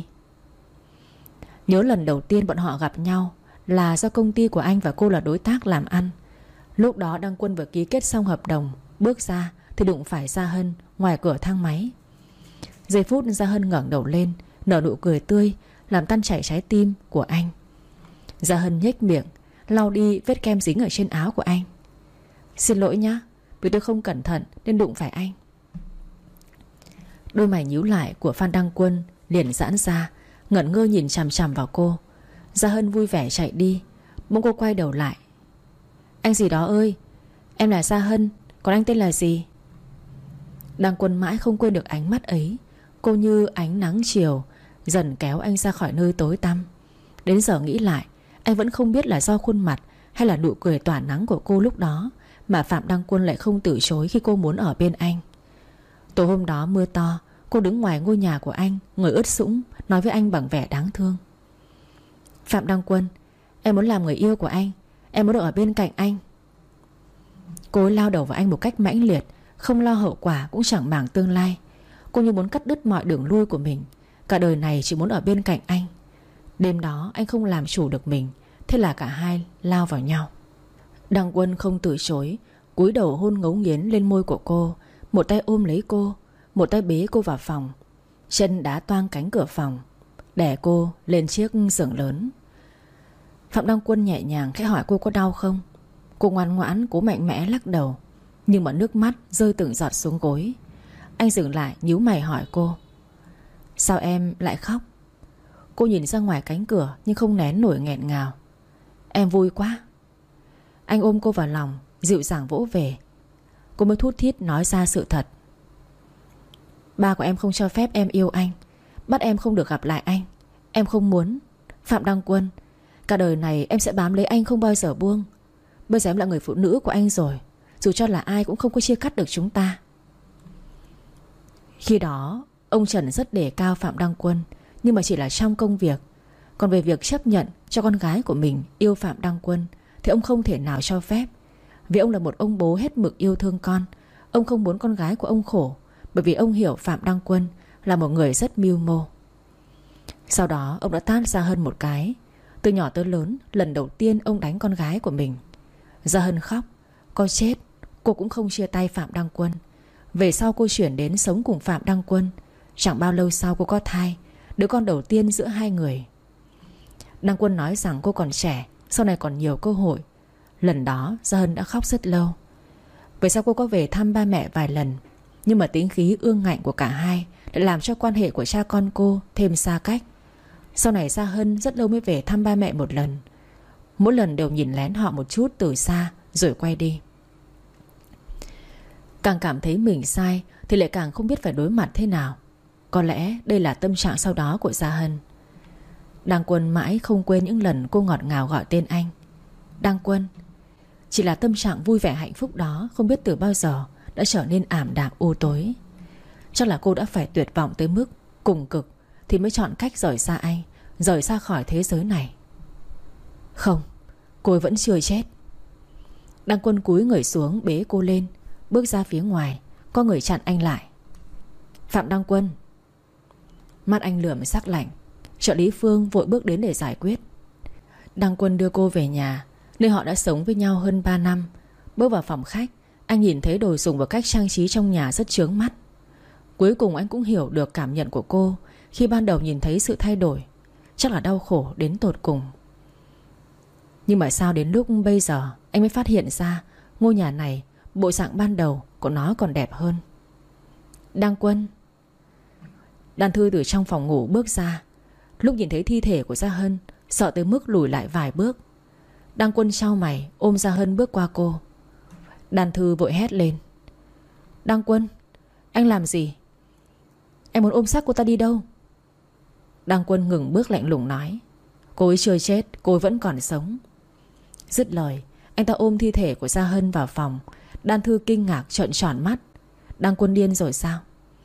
Nhớ lần đầu tiên bọn họ gặp nhau là do công ty của anh và cô là đối tác làm ăn. Lúc đó Đăng Quân vừa ký kết xong hợp đồng, bước ra thì đụng phải Gia Hân ngoài cửa thang máy. Giây phút Gia Hân ngẩng đầu lên, nở nụ cười tươi, làm tan chảy trái tim của anh. Gia Hân nhếch miệng, lau đi vết kem dính ở trên áo của anh. Xin lỗi nhá, vì tôi không cẩn thận nên đụng phải anh. Đôi mày nhíu lại của Phan Đăng Quân liền giãn ra, ngẩn ngơ nhìn chằm chằm vào cô. Gia Hân vui vẻ chạy đi, bỗng cô quay đầu lại. Anh gì đó ơi, em là Gia Hân, còn anh tên là gì? Đăng Quân mãi không quên được ánh mắt ấy. Cô như ánh nắng chiều, dần kéo anh ra khỏi nơi tối tăm. Đến giờ nghĩ lại, anh vẫn không biết là do khuôn mặt hay là nụ cười tỏa nắng của cô lúc đó mà Phạm Đăng Quân lại không từ chối khi cô muốn ở bên anh. Tối hôm đó mưa to, cô đứng ngoài ngôi nhà của anh, người ướt sũng, nói với anh bằng vẻ đáng thương. Phạm Đăng Quân, em muốn làm người yêu của anh, em muốn được ở bên cạnh anh. Cô ấy lao đầu vào anh một cách mãnh liệt, không lo hậu quả cũng chẳng màng tương lai. Cô như muốn cắt đứt mọi đường lui của mình. Cả đời này chỉ muốn ở bên cạnh anh. Đêm đó anh không làm chủ được mình, thế là cả hai lao vào nhau. Đăng Quân không từ chối, cúi đầu hôn ngấu nghiến lên môi của cô. Một tay ôm lấy cô, một tay bế cô vào phòng. Chân đá toang cánh cửa phòng, đè cô lên chiếc giường lớn. Phạm Đăng Quân nhẹ nhàng khẽ hỏi cô có đau không. Cô ngoan ngoãn cố mạnh mẽ lắc đầu, nhưng mà nước mắt rơi từng giọt xuống gối. Anh dừng lại nhíu mày hỏi cô, sao em lại khóc? Cô nhìn ra ngoài cánh cửa nhưng không nén nổi nghẹn ngào. Em vui quá. Anh ôm cô vào lòng, dịu dàng vỗ về. Cô mới thút thít nói ra sự thật. Ba của em không cho phép em yêu anh, bắt em không được gặp lại anh. Em không muốn. Phạm Đăng Quân, cả đời này em sẽ bám lấy anh không bao giờ buông. Bây giờ em là người phụ nữ của anh rồi, dù cho là ai cũng không có chia cắt được chúng ta. Khi đó ông Trần rất đề cao Phạm Đăng Quân, nhưng mà chỉ là trong công việc. Còn về việc chấp nhận cho con gái của mình yêu Phạm Đăng Quân thì ông không thể nào cho phép. Vì ông là một ông bố hết mực yêu thương con. Ông không muốn con gái của ông khổ, bởi vì ông hiểu Phạm Đăng Quân là một người rất mưu mô. Sau đó ông đã tát Gia Hân một cái. Từ nhỏ tới lớn, lần đầu tiên ông đánh con gái của mình. Gia Hân khóc. Có chết cô cũng không chia tay Phạm Đăng Quân. Về sau cô chuyển đến sống cùng Phạm Đăng Quân. Chẳng bao lâu sau cô có thai, đứa con đầu tiên giữa hai người. Đăng Quân nói rằng cô còn trẻ, sau này còn nhiều cơ hội. Lần đó Gia Hân đã khóc rất lâu. Về sau cô có về thăm ba mẹ vài lần, nhưng mà tính khí ương ngạnh của cả hai đã làm cho quan hệ của cha con cô thêm xa cách. Sau này Gia Hân rất lâu mới về thăm ba mẹ một lần. Mỗi lần đều nhìn lén họ một chút từ xa rồi quay đi. Càng cảm thấy mình sai thì lại càng không biết phải đối mặt thế nào. Có lẽ đây là tâm trạng sau đó của Gia Hân. Đăng Quân mãi không quên những lần cô ngọt ngào gọi tên anh Đăng Quân. Chỉ là tâm trạng vui vẻ hạnh phúc đó không biết từ bao giờ đã trở nên ảm đạm u tối. Chắc là cô đã phải tuyệt vọng tới mức cùng cực thì mới chọn cách rời xa anh, rời xa khỏi thế giới này. Không, cô ấy vẫn chưa chết. Đăng Quân cúi người xuống bế cô lên, bước ra phía ngoài. Có người chặn anh lại. Phạm Đăng Quân. Mắt anh lườm sắc lạnh. Trợ lý Phương vội bước đến để giải quyết. Đăng Quân đưa cô về nhà, nơi họ đã sống với nhau hơn 3 năm. Bước vào phòng khách, anh nhìn thấy đồ dùng và cách trang trí trong nhà rất chướng mắt. Cuối cùng anh cũng hiểu được cảm nhận của cô khi ban đầu nhìn thấy sự thay đổi. Chắc là đau khổ đến tột cùng. Nhưng mà sao đến lúc bây giờ anh mới phát hiện ra ngôi nhà này, bộ dạng ban đầu của nó còn đẹp hơn. Đăng Quân. Đan Thư từ trong phòng ngủ bước ra. Lúc nhìn thấy thi thể của Gia Hân, sợ tới mức lùi lại vài bước. Đăng Quân chau mày ôm Gia Hân bước qua cô. Đan Thư vội hét lên. Đăng Quân, anh làm gì? Anh muốn ôm xác cô ta đi đâu? Đăng Quân ngừng bước lạnh lùng nói. Cô ấy chưa chết, cô ấy vẫn còn sống. Dứt lời, anh ta ôm thi thể của Gia Hân vào phòng. Đan Thư kinh ngạc trợn tròn mắt. Đăng Quân điên rồi sao?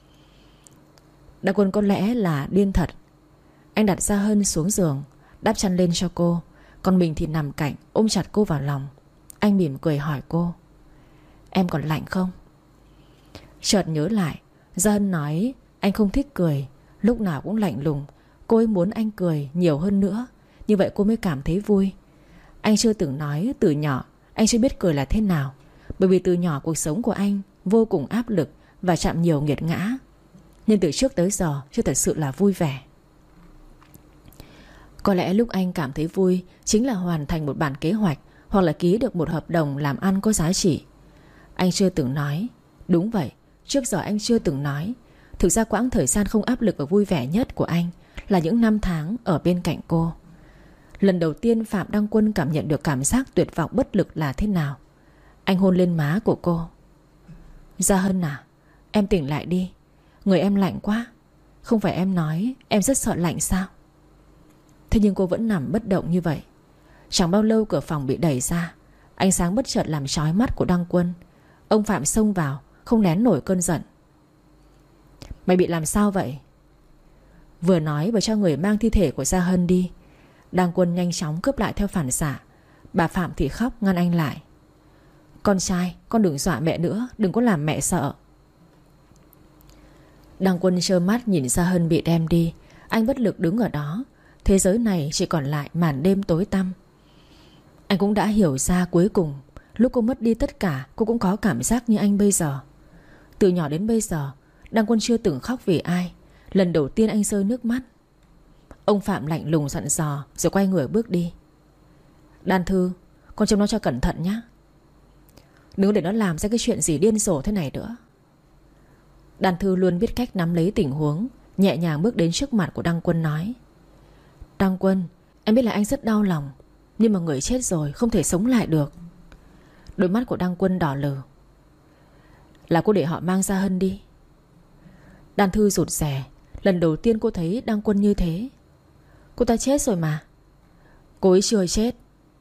Đăng Quân có lẽ là điên thật. Anh đặt Gia Hân xuống giường, đắp chăn lên cho cô, còn mình thì nằm cạnh ôm chặt cô vào lòng. Anh mỉm cười hỏi cô. Em còn lạnh không? Chợt nhớ lại, Gia Hân nói anh không thích cười, lúc nào cũng lạnh lùng. Cô ấy muốn anh cười nhiều hơn nữa, như vậy cô mới cảm thấy vui. Anh chưa từng nói từ nhỏ anh chưa biết cười là thế nào, bởi vì từ nhỏ cuộc sống của anh vô cùng áp lực và chạm nhiều nghiệt ngã, nên từ trước tới giờ chưa thật sự là vui vẻ. Có lẽ lúc anh cảm thấy vui chính là hoàn thành một bản kế hoạch, hoặc là ký được một hợp đồng làm ăn có giá trị. Anh chưa từng nói. Đúng vậy, trước giờ anh chưa từng nói. Thực ra quãng thời gian không áp lực và vui vẻ nhất của anh là những năm tháng ở bên cạnh cô. Lần đầu tiên Phạm Đăng Quân cảm nhận được cảm giác tuyệt vọng bất lực là thế nào. Anh hôn lên má của cô. Gia Hân à, em tỉnh lại đi. Người em lạnh quá. Không phải em nói em rất sợ lạnh sao? Thế nhưng cô vẫn nằm bất động như vậy. Chẳng bao lâu cửa phòng bị đẩy ra. Ánh sáng bất chợt làm chói mắt của Đăng Quân. Ông Phạm xông vào, không nén nổi cơn giận. Mày bị làm sao vậy? Vừa nói vừa cho người mang thi thể của Gia Hân đi. Đăng Quân nhanh chóng cướp lại theo phản xạ. Bà Phạm thì khóc ngăn anh lại. Con trai, con đừng dọa mẹ nữa, đừng có làm mẹ sợ. Đăng Quân trơ mắt nhìn Gia Hân bị đem đi. Anh bất lực đứng ở đó. Thế giới này chỉ còn lại màn đêm tối tăm. Anh cũng đã hiểu ra cuối cùng, lúc cô mất đi tất cả, cô cũng có cảm giác như anh bây giờ. Từ nhỏ đến bây giờ, Đăng Quân chưa từng khóc vì ai. Lần đầu tiên anh rơi nước mắt. Ông Phạm lạnh lùng dặn dò rồi quay người bước đi. Đan Thư, con trông nó cho cẩn thận nhé. Đừng để nó làm ra cái chuyện gì điên rồ thế này nữa. Đan Thư luôn biết cách nắm lấy tình huống, nhẹ nhàng bước đến trước mặt của Đăng Quân nói. Đăng Quân, em biết là anh rất đau lòng, nhưng mà người chết rồi không thể sống lại được. Đôi mắt của Đăng Quân đỏ lừ. Là cô để họ mang Gia Hân đi. Đan Thư rụt rè. Lần đầu tiên cô thấy Đăng Quân như thế. Cô ta chết rồi mà. Cô ấy chưa chết.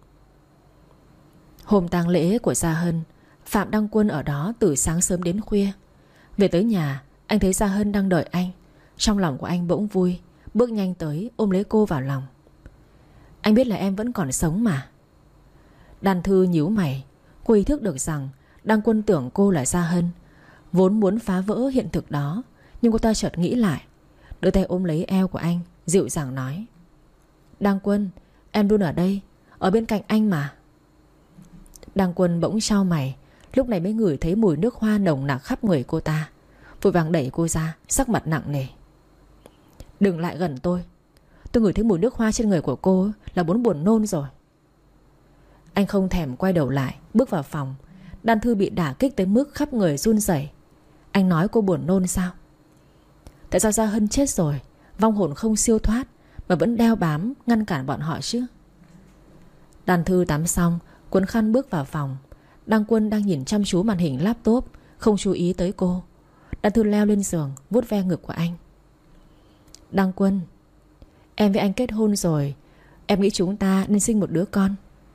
Hôm tang lễ của Gia Hân, Phạm Đăng Quân ở đó từ sáng sớm đến khuya. Về tới nhà, anh thấy Gia Hân đang đợi anh. Trong lòng của anh bỗng vui, bước nhanh tới ôm lấy cô vào lòng. Anh biết là em vẫn còn sống mà. Đan Thư nhíu mày. Cô ý thức được rằng Đăng Quân tưởng cô là Gia Hân, vốn muốn phá vỡ hiện thực đó. Nhưng cô ta chợt nghĩ lại, đưa tay ôm lấy eo của anh, dịu dàng nói: Đăng Quân, em luôn ở đây, ở bên cạnh anh mà. Đăng Quân bỗng chau mày. Lúc này mới ngửi thấy mùi nước hoa nồng nặc khắp người cô ta, vội vàng đẩy cô ra, sắc mặt nặng nề. Đừng lại gần tôi. Tôi ngửi thấy mùi nước hoa trên người của cô là muốn buồn nôn rồi. Anh không thèm quay đầu lại, bước vào phòng. Đan Thư bị đả kích tới mức khắp người run rẩy. Anh nói cô buồn nôn sao? Tại sao Gia Hân chết rồi, vong hồn không siêu thoát, mà vẫn đeo bám ngăn cản bọn họ chứ? Đan Thư tắm xong, cuốn khăn bước vào phòng. Đăng Quân đang nhìn chăm chú màn hình laptop, không chú ý tới cô. Đan Thư leo lên giường, vuốt ve ngực của anh. Đăng Quân, em với anh kết hôn rồi. Em nghĩ chúng ta nên sinh một đứa con.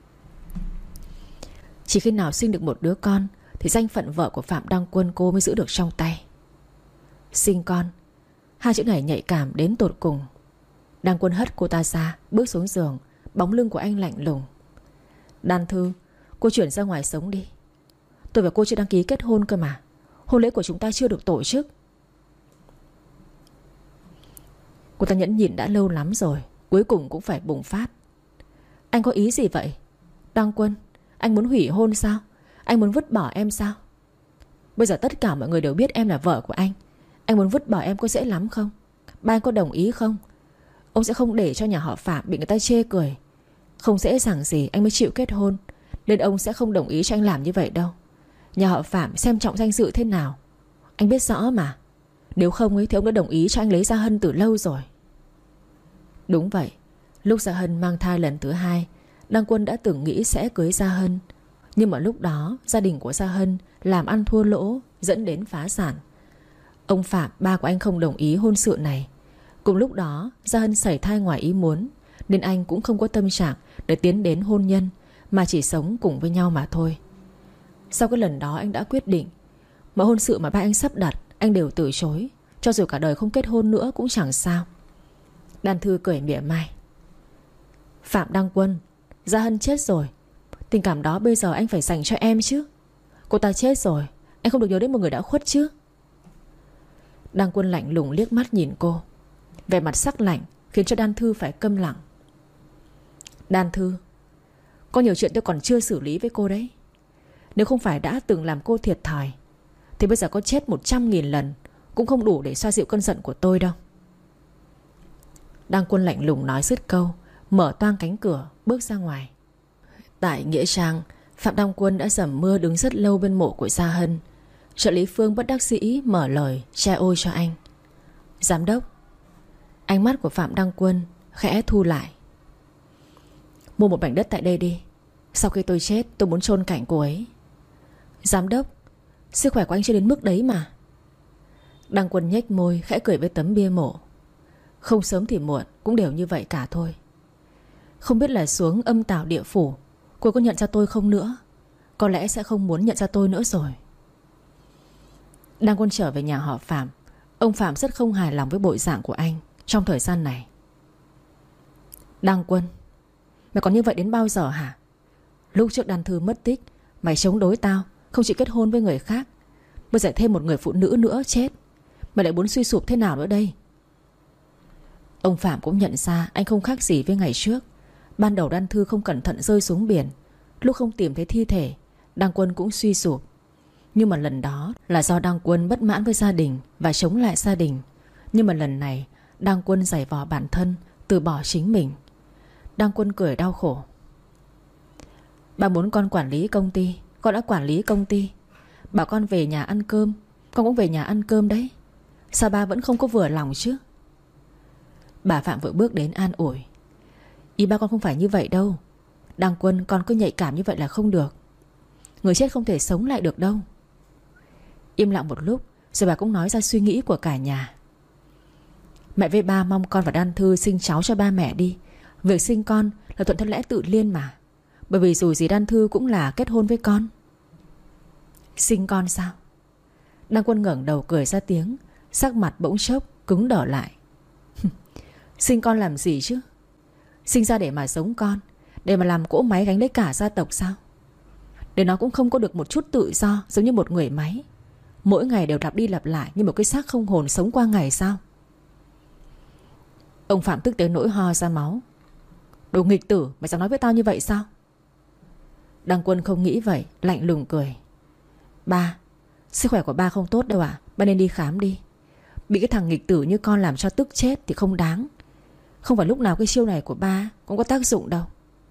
Chỉ khi nào sinh được một đứa con thì danh phận vợ của Phạm Đăng Quân cô mới giữ được trong tay. Sinh con, hai chữ này nhạy cảm đến tột cùng. Đăng Quân hất cô ta ra, bước xuống giường. Bóng lưng của anh lạnh lùng. Đan Thư, cô chuyển ra ngoài sống đi. Tôi và cô chưa đăng ký kết hôn cơ mà. Hôn lễ của chúng ta chưa được tổ chức. Cô ta nhẫn nhịn đã lâu lắm rồi, cuối cùng cũng phải bùng phát. Anh có ý gì vậy? Đăng Quân, anh muốn hủy hôn sao? Anh muốn vứt bỏ em sao? Bây giờ tất cả mọi người đều biết em là vợ của anh. Anh muốn vứt bỏ em có dễ lắm không? Ba anh có đồng ý không? Ông sẽ không để cho nhà họ Phạm bị người ta chê cười. Không dễ dàng gì anh mới chịu kết hôn, nên ông sẽ không đồng ý cho anh làm như vậy đâu. Nhà họ Phạm xem trọng danh dự thế nào anh biết rõ mà. Nếu không ấy thì ông đã đồng ý cho anh lấy Gia Hân từ lâu rồi. Đúng vậy, lúc Gia Hân mang thai lần thứ 2, Đăng Quân đã từng nghĩ sẽ cưới Gia Hân. Nhưng mà lúc đó gia đình của Gia Hân làm ăn thua lỗ, dẫn đến phá sản. Ông Phạm, ba của anh, không đồng ý hôn sự này. Cùng lúc đó Gia Hân sảy thai ngoài ý muốn, nên anh cũng không có tâm trạng để tiến đến hôn nhân, mà chỉ sống cùng với nhau mà thôi. Sau cái lần đó anh đã quyết định, mọi hôn sự mà ba anh sắp đặt anh đều từ chối. Cho dù cả đời không kết hôn nữa cũng chẳng sao. Đan Thư cười mỉa mai. Phạm Đăng Quân, Gia Hân chết rồi, tình cảm đó bây giờ anh phải dành cho em chứ. Cô ta chết rồi, anh không được nhớ đến một người đã khuất chứ. Đăng Quân lạnh lùng liếc mắt nhìn cô. Vẻ mặt sắc lạnh khiến cho Đan Thư phải câm lặng. Đan Thư, có nhiều chuyện tôi còn chưa xử lý với cô đấy. Nếu không phải đã từng làm cô thiệt thòi thì bây giờ có chết 100.000 lần cũng không đủ để xoa dịu cơn giận của tôi đâu. Đăng Quân lạnh lùng nói dứt câu, mở toang cánh cửa bước ra ngoài. Tại nghĩa trang, Phạm Đăng Quân đã dầm mưa đứng rất lâu bên mộ của Gia Hân. Trợ lý Phương bất đắc dĩ mở lời che ôi cho anh. Giám đốc. Ánh mắt của Phạm Đăng Quân khẽ thu lại. Mua một mảnh đất tại đây đi. Sau khi tôi chết tôi muốn chôn cảnh cô ấy. Giám đốc, sức khỏe của anh chưa đến mức đấy mà. Đăng Quân nhếch môi khẽ cười với tấm bia mộ. Không sớm thì muộn cũng đều như vậy cả thôi. Không biết là xuống âm tào địa phủ cô có nhận ra tôi không nữa. Có lẽ sẽ không muốn nhận ra tôi nữa rồi. Đăng Quân trở về nhà họ Phạm. Ông Phạm rất không hài lòng với bộ dạng của anh trong thời gian này. Đăng Quân, mày còn như vậy đến bao giờ hả? Lúc trước Đan Thư mất tích mày chống đối tao, không chịu kết hôn với người khác. Bây giờ thêm một người phụ nữ nữa chết, mày lại muốn suy sụp thế nào nữa đây? Ông Phạm cũng nhận ra anh không khác gì với ngày trước. Ban đầu Đan Thư không cẩn thận rơi xuống biển. Lúc không tìm thấy thi thể, Đăng Quân cũng suy sụp. Nhưng mà lần đó là do Đăng Quân bất mãn với gia đình và chống lại gia đình. Nhưng mà lần này Đăng Quân giày vò bản thân, từ bỏ chính mình. Đăng Quân cười đau khổ. Bà muốn con quản lý công ty, con đã quản lý công ty. Bảo con về nhà ăn cơm, con cũng về nhà ăn cơm đấy. Sao ba vẫn không có vừa lòng chứ? Bà Phạm vội bước đến an ủi. Ý ba con không phải như vậy đâu. Đăng Quân, con cứ nhạy cảm như vậy là không được. Người chết không thể sống lại được đâu. Im lặng một lúc, Rồi bà cũng nói ra suy nghĩ của cả nhà. Mẹ với ba mong con và Đan Thư sinh cháu cho ba mẹ đi. Việc sinh con là thuận theo lẽ tự nhiên mà. Bởi vì dù gì Đan Thư cũng là kết hôn với con. Sinh con sao? Đăng Quân ngẩng đầu cười ra tiếng, sắc mặt bỗng chốc cứng đờ lại. Sinh con làm gì chứ? Sinh ra để mà sống con, để mà làm cỗ máy gánh lấy cả gia tộc sao? Để nó cũng không có được một chút tự do, giống như một người máy, mỗi ngày đều lặp đi lặp lại như một cái xác không hồn sống qua ngày sao? Ông Phạm tức tới nỗi ho ra máu. Đồ nghịch tử, mày dám nói với tao như vậy sao? Đăng Quân không nghĩ vậy, lạnh lùng cười. Ba, sức khỏe của ba không tốt đâu ạ. Ba nên đi khám đi. Bị cái thằng nghịch tử như con làm cho tức chết thì không đáng. Không phải lúc nào cái chiêu này của ba cũng có tác dụng đâu.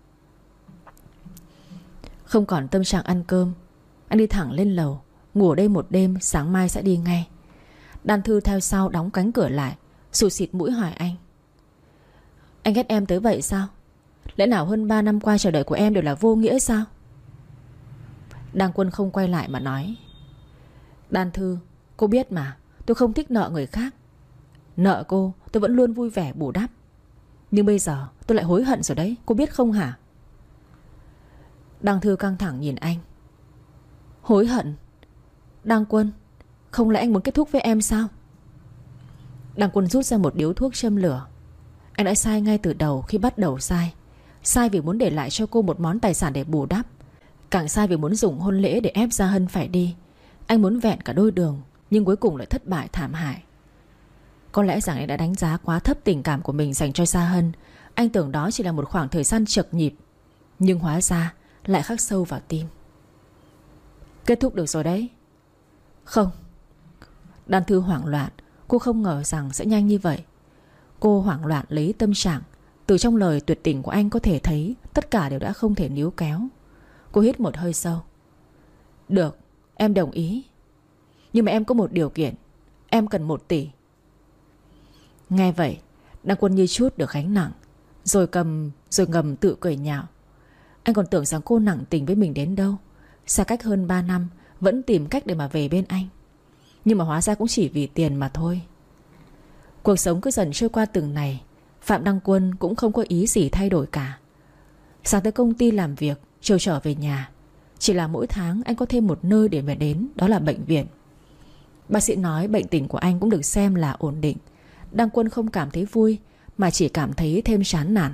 Không còn tâm trạng ăn cơm, anh đi thẳng lên lầu, ngủ ở đây một đêm, sáng mai sẽ đi ngay. Đan Thư theo sau đóng cánh cửa lại, sụt xịt mũi hỏi anh. Anh ghét em tới vậy sao? Lẽ nào hơn 3 năm qua chờ đợi của em đều là vô nghĩa sao? Đăng Quân không quay lại mà nói. Đan Thư, cô biết mà, tôi không thích nợ người khác. Nợ cô tôi vẫn luôn vui vẻ bù đắp. Nhưng bây giờ tôi lại hối hận rồi đấy, cô biết không hả? Đăng Thư căng thẳng nhìn anh. Hối hận? Đăng Quân, không lẽ anh muốn kết thúc với em sao? Đăng Quân rút ra một điếu thuốc châm lửa. Anh đã sai ngay từ đầu khi bắt đầu sai. Sai vì muốn để lại cho cô một món tài sản để bù đắp, càng sai vì muốn dùng hôn lễ để ép Gia Hân phải đi. Anh muốn vẹn cả đôi đường, nhưng cuối cùng lại thất bại thảm hại. Có lẽ rằng anh đã đánh giá quá thấp tình cảm của mình dành cho Gia Hân. Anh tưởng đó chỉ là một khoảng thời gian chậc nhịp, nhưng hóa ra lại khắc sâu vào tim. Kết thúc được rồi đấy. Không. Đan Thư hoảng loạn. Cô không ngờ rằng sẽ nhanh như vậy. Cô hoảng loạn lấy tâm trạng. Từ trong lời tuyệt tình của anh có thể thấy tất cả đều đã không thể níu kéo. Cô hít một hơi sâu. Được, em đồng ý. Nhưng mà em có một điều kiện. Em cần 1 tỷ. Nghe vậy, Đăng Quân như chút được gánh nặng, rồi ngầm tự cười nhạo. Anh còn tưởng rằng cô nặng tình với mình đến đâu. Xa cách hơn 3 năm vẫn tìm cách để mà về bên anh. Nhưng mà hóa ra cũng chỉ vì tiền mà thôi. Cuộc sống cứ dần trôi qua từng ngày. Phạm Đăng Quân cũng không có ý gì thay đổi cả. Sáng tới công ty làm việc, chiều trở về nhà. Chỉ là mỗi tháng anh có thêm một nơi để mà đến, đó là bệnh viện. Bác sĩ nói bệnh tình của anh cũng được xem là ổn định. Đăng Quân không cảm thấy vui, mà chỉ cảm thấy thêm chán nản.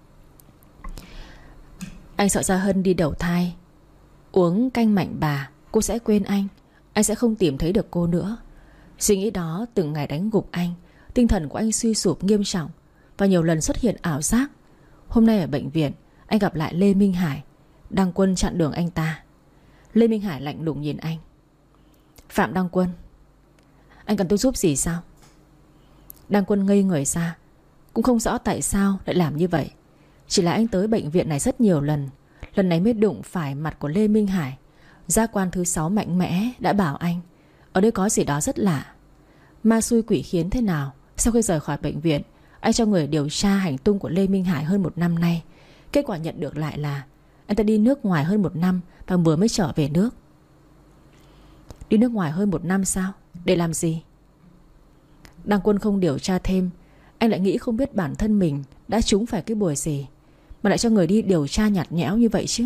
Anh sợ Gia Hân đi đầu thai, uống canh mạnh bà, cô sẽ quên anh. Anh sẽ không tìm thấy được cô nữa. Suy nghĩ đó từng ngày đánh gục anh. Tinh thần của anh suy sụp nghiêm trọng, và nhiều lần xuất hiện ảo giác. Hôm nay ở bệnh viện, anh gặp lại Lê Minh Hải. Đăng Quân chặn đường anh ta. Lê Minh Hải lạnh lùng nhìn anh. Phạm Đăng Quân, anh cần tôi giúp gì sao? Đăng Quân ngây người ra, cũng không rõ tại sao lại làm như vậy. Chỉ là anh tới bệnh viện này rất nhiều lần, lần này mới đụng phải mặt của Lê Minh Hải. Giác quan thứ 6 mạnh mẽ đã bảo anh ở đây có gì đó rất lạ. Ma xui quỷ khiến thế nào, sau khi rời khỏi bệnh viện, anh cho người điều tra hành tung của Lê Minh Hải hơn 1 năm nay. Kết quả nhận được lại là anh ta đi nước ngoài hơn 1 năm và vừa mới trở về nước. Đi nước ngoài hơn 1 năm sao? Để làm gì? Đăng Quân không điều tra thêm. Anh lại nghĩ không biết bản thân mình đã trúng phải cái bùa gì mà lại cho người đi điều tra nhạt nhẽo như vậy chứ.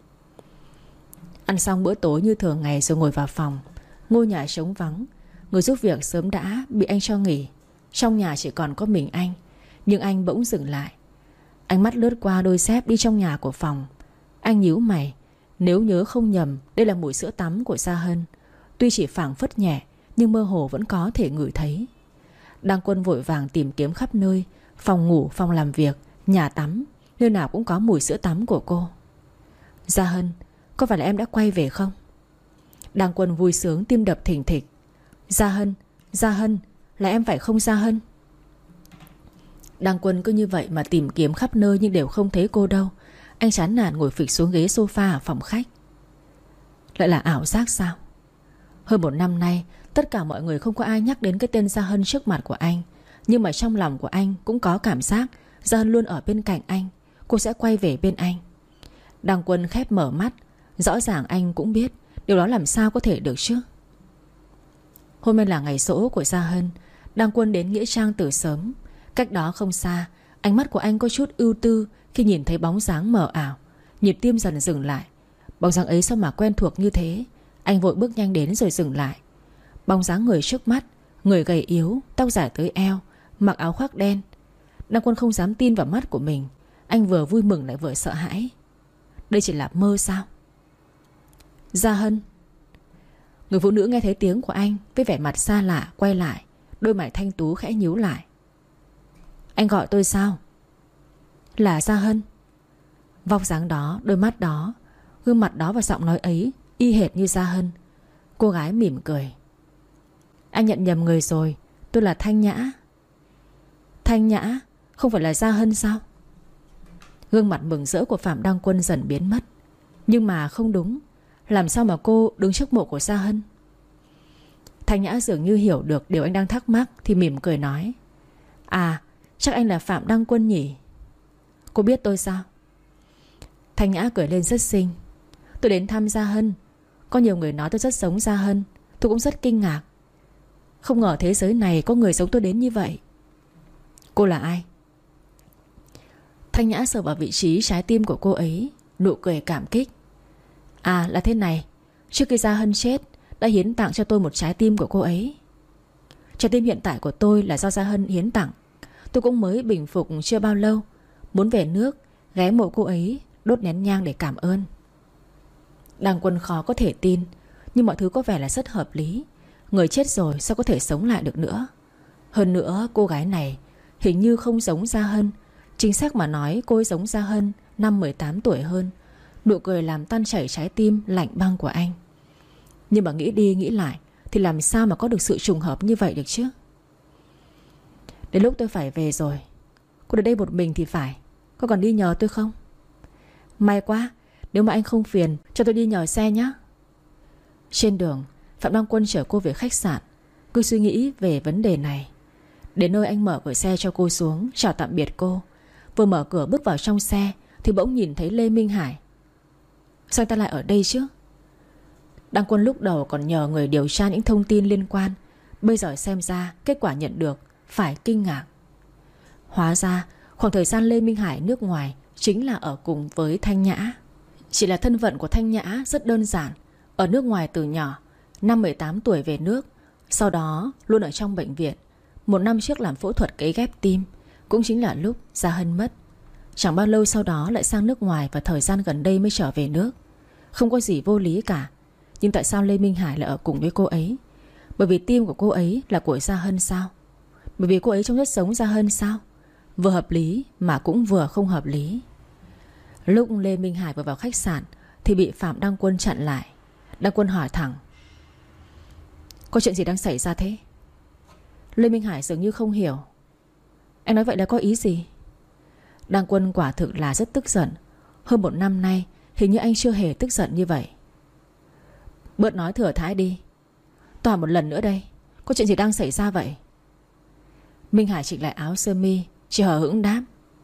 Ăn xong bữa tối như thường ngày rồi ngồi vào phòng. Ngôi nhà trống vắng. Người giúp việc sớm đã bị anh cho nghỉ. Trong nhà chỉ còn có mình anh. Nhưng anh bỗng dừng lại. Ánh mắt lướt qua đôi dép đi trong nhà của phòng. Anh nhíu mày. Nếu nhớ không nhầm, đây là mùi sữa tắm của Gia Hân. Tuy chỉ phảng phất nhẹ, nhưng mơ hồ vẫn có thể ngửi thấy. Đăng Quân vội vàng tìm kiếm khắp nơi. Phòng ngủ, phòng làm việc, nhà tắm, nơi nào cũng có mùi sữa tắm của cô. Gia Hân, có phải là em đã quay về không? Đăng Quân vui sướng, tim đập thình thịch. Gia Hân, Gia Hân, là em phải không Gia Hân? Đăng Quân cứ như vậy mà tìm kiếm khắp nơi nhưng đều không thấy cô đâu. Anh chán nản ngồi phịch xuống ghế sofa ở phòng khách. Lại là ảo giác sao? Hơn 1 năm nay, tất cả mọi người không có ai nhắc đến cái tên Gia Hân trước mặt của anh. Nhưng mà trong lòng của anh cũng có cảm giác Gia Hân luôn ở bên cạnh anh. Cô sẽ quay về bên anh. Đăng Quân khép mở mắt. Rõ ràng anh cũng biết điều đó làm sao có thể được chứ. Hôm nay là ngày giỗ của Gia Hân. Đăng Quân đến nghĩa trang từ sớm. Cách đó không xa, ánh mắt của anh có chút ưu tư khi nhìn thấy bóng dáng mờ ảo. Nhịp tim dần dừng lại. Bóng dáng ấy sao mà quen thuộc như thế. Anh vội bước nhanh đến rồi dừng lại. Bóng dáng người trước mắt, người gầy yếu, tóc dài tới eo, mặc áo khoác đen. Đăng Quân không dám tin vào mắt của mình. Anh vừa vui mừng lại vừa sợ hãi. Đây chỉ là mơ sao? Gia Hân. Người phụ nữ nghe thấy tiếng của anh với vẻ mặt xa lạ quay lại, đôi mày thanh tú khẽ nhíu lại. Anh gọi tôi sao? Là Gia Hân. Vóc dáng đó, đôi mắt đó, gương mặt đó và giọng nói ấy y hệt như Gia Hân. Cô gái mỉm cười. Anh nhận nhầm người rồi. Tôi là Thanh Nhã. Thanh Nhã? Không phải là Gia Hân sao? Gương mặt mừng rỡ của Phạm Đăng Quân dần biến mất. Nhưng mà không đúng. Làm sao mà cô đứng trước mộ của Gia Hân? Thanh Nhã dường như hiểu được điều anh đang thắc mắc thì mỉm cười nói. À, chắc anh là Phạm Đăng Quân nhỉ? Cô biết tôi sao? Thanh Nhã cười lên rất xinh. Tôi đến thăm Gia Hân. Có nhiều người nói tôi rất giống Gia Hân. Tôi cũng rất kinh ngạc. Không ngờ thế giới này có người giống tôi đến như vậy. Cô là ai? Thanh Nhã sờ vào vị trí trái tim của cô ấy, nụ cười cảm kích. À, là thế này. Trước khi Gia Hân chết đã hiến tặng cho tôi một trái tim của cô ấy. Trái tim hiện tại của tôi là do Gia Hân hiến tặng. Tôi cũng mới bình phục chưa bao lâu, muốn về nước ghé mộ cô ấy đốt nén nhang để cảm ơn. Đăng Quân khó có thể tin, nhưng mọi thứ có vẻ là rất hợp lý. Người chết rồi sao có thể sống lại được nữa. Hơn nữa cô gái này hình như không giống Gia Hân. Chính xác mà nói cô ấy giống Gia Hân năm 18 tuổi hơn. Nụ cười làm tan chảy trái tim lạnh băng của anh. Nhưng mà nghĩ đi nghĩ lại thì làm sao mà có được sự trùng hợp như vậy được chứ? Đến lúc tôi phải về rồi. Cô ở đây một mình thì phải. Có còn đi nhờ tôi không? May quá. Nếu mà anh không phiền, cho tôi đi nhờ xe nhé. Trên đường, Phạm Đăng Quân chở cô về khách sạn. Cứ suy nghĩ về vấn đề này. Đến nơi anh mở cửa xe cho cô xuống, chào tạm biệt cô. Vừa mở cửa bước vào trong xe thì bỗng nhìn thấy Lê Minh Hải. Sao anh ta lại ở đây chứ? Đăng Quân lúc đầu còn nhờ người điều tra những thông tin liên quan. Bây giờ xem ra kết quả nhận được phải kinh ngạc. Hóa ra khoảng thời gian Lê Minh Hải nước ngoài chính là ở cùng với Thanh Nhã. Chỉ là thân phận của Thanh Nhã rất đơn giản. Ở nước ngoài từ nhỏ, năm 18 tuổi về nước. Sau đó luôn ở trong bệnh viện. Một năm trước làm phẫu thuật cấy ghép tim. Cũng chính là lúc Gia Hân mất. Chẳng bao lâu sau đó lại sang nước ngoài, và thời gian gần đây mới trở về nước. Không có gì vô lý cả. Nhưng tại sao Lê Minh Hải lại ở cùng với cô ấy? Bởi vì tim của cô ấy là của Gia Hân sao? Bởi vì cô ấy trông rất giống Gia Hân sao? Vừa hợp lý mà cũng vừa không hợp lý. Lúc Lê Minh Hải vừa vào khách sạn thì bị Phạm Đăng Quân chặn lại. Đăng Quân hỏi thẳng. Có chuyện gì đang xảy ra thế? Lê Minh Hải dường như không hiểu. Anh nói vậy là có ý gì? Đăng Quân quả thực là rất tức giận. Hơn một năm nay hình như anh chưa hề tức giận như vậy. Bớt nói thừa thãi đi. Tôi hỏi một lần nữa đây. Có chuyện gì đang xảy ra vậy? Minh Hải chỉnh lại áo sơ mi, chỉ hờ hững đáp.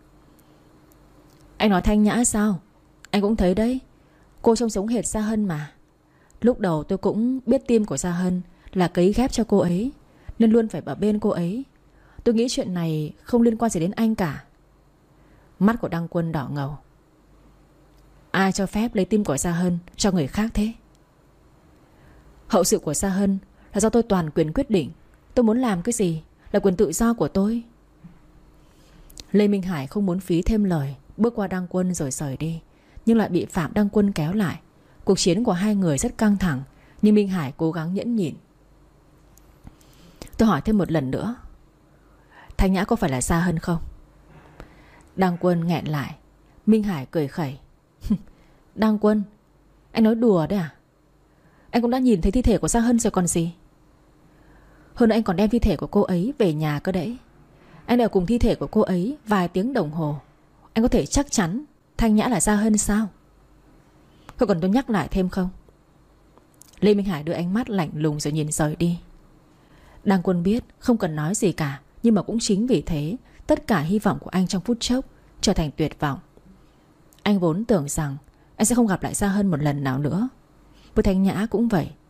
Anh nói Thanh Nhã sao? Anh cũng thấy đấy. Cô trông giống hệt Gia Hân mà. Lúc đầu tôi cũng biết tim của Gia Hân là cấy ghép cho cô ấy, nên luôn phải ở bên cô ấy. Tôi nghĩ chuyện này không liên quan gì đến anh cả. Mắt của Đăng Quân đỏ ngầu. Ai cho phép lấy tim của Gia Hân cho người khác thế? Hậu sự của Gia Hân là do tôi toàn quyền quyết định. Tôi muốn làm cái gì là quyền tự do của tôi. Lê Minh Hải không muốn phí thêm lời, bước qua Đăng Quân rồi rời đi. Nhưng lại bị Phạm Đăng Quân kéo lại. Cuộc chiến của hai người rất căng thẳng, nhưng Minh Hải cố gắng nhẫn nhịn. Tôi hỏi thêm một lần nữa, Thanh Nhã có phải là Gia Hân không? Đăng Quân nghẹn lại. Minh Hải cười khẩy. Đăng Quân, anh nói đùa đấy à? Anh cũng đã nhìn thấy thi thể của Gia Hân rồi còn gì. Hơn nữa anh còn đem thi thể của cô ấy về nhà cơ đấy. Anh đã ở cùng thi thể của cô ấy vài tiếng đồng hồ. Anh có thể chắc chắn Thanh Nhã là Gia Hân sao? Có cần tôi nhắc lại thêm không? Lê Minh Hải đưa ánh mắt lạnh lùng rồi nhìn rời đi. Đăng Quân biết không cần nói gì cả, nhưng mà cũng chính vì thế tất cả hy vọng của anh trong phút chốc trở thành tuyệt vọng. Anh vốn tưởng rằng anh sẽ không gặp lại Gia Hân một lần nào nữa. Với Thanh Nhã cũng vậy.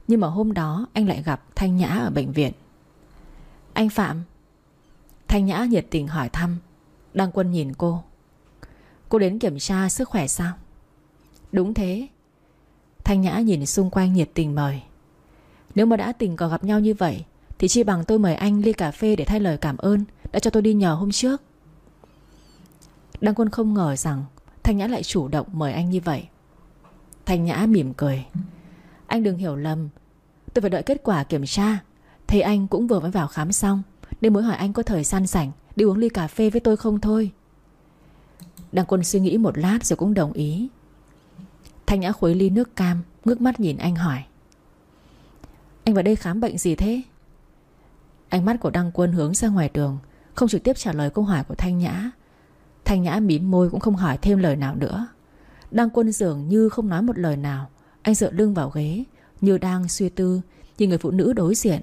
Nhưng mà hôm đó anh lại gặp Thanh Nhã ở bệnh viện. Anh Phạm. Thanh Nhã nhiệt tình hỏi thăm. Đăng Quân nhìn cô. Cô đến kiểm tra sức khỏe sao? Đúng thế. Thanh Nhã nhìn xung quanh nhiệt tình mời. Nếu mà đã tình cờ gặp nhau như vậy thì chi bằng tôi mời anh ly cà phê để thay lời cảm ơn đã cho tôi đi nhờ hôm trước. Đăng Quân không ngờ rằng Thanh Nhã lại chủ động mời anh như vậy. Thanh Nhã mỉm cười. Anh đừng hiểu lầm, tôi phải đợi kết quả kiểm tra. Thấy anh cũng vừa mới vào khám xong nên mới hỏi anh có thời gian rảnh đi uống ly cà phê với tôi không thôi. Đăng Quân suy nghĩ một lát rồi cũng đồng ý. Thanh Nhã khuấy ly nước cam, ngước mắt nhìn anh hỏi. Anh vào đây khám bệnh gì thế? Ánh mắt của Đăng Quân hướng ra ngoài đường, không trực tiếp trả lời câu hỏi của Thanh Nhã. Thanh Nhã mím môi cũng không hỏi thêm lời nào nữa. Đăng Quân dường như không nói một lời nào. Anh dựa lưng vào ghế, như đang suy tư nhìn người phụ nữ đối diện.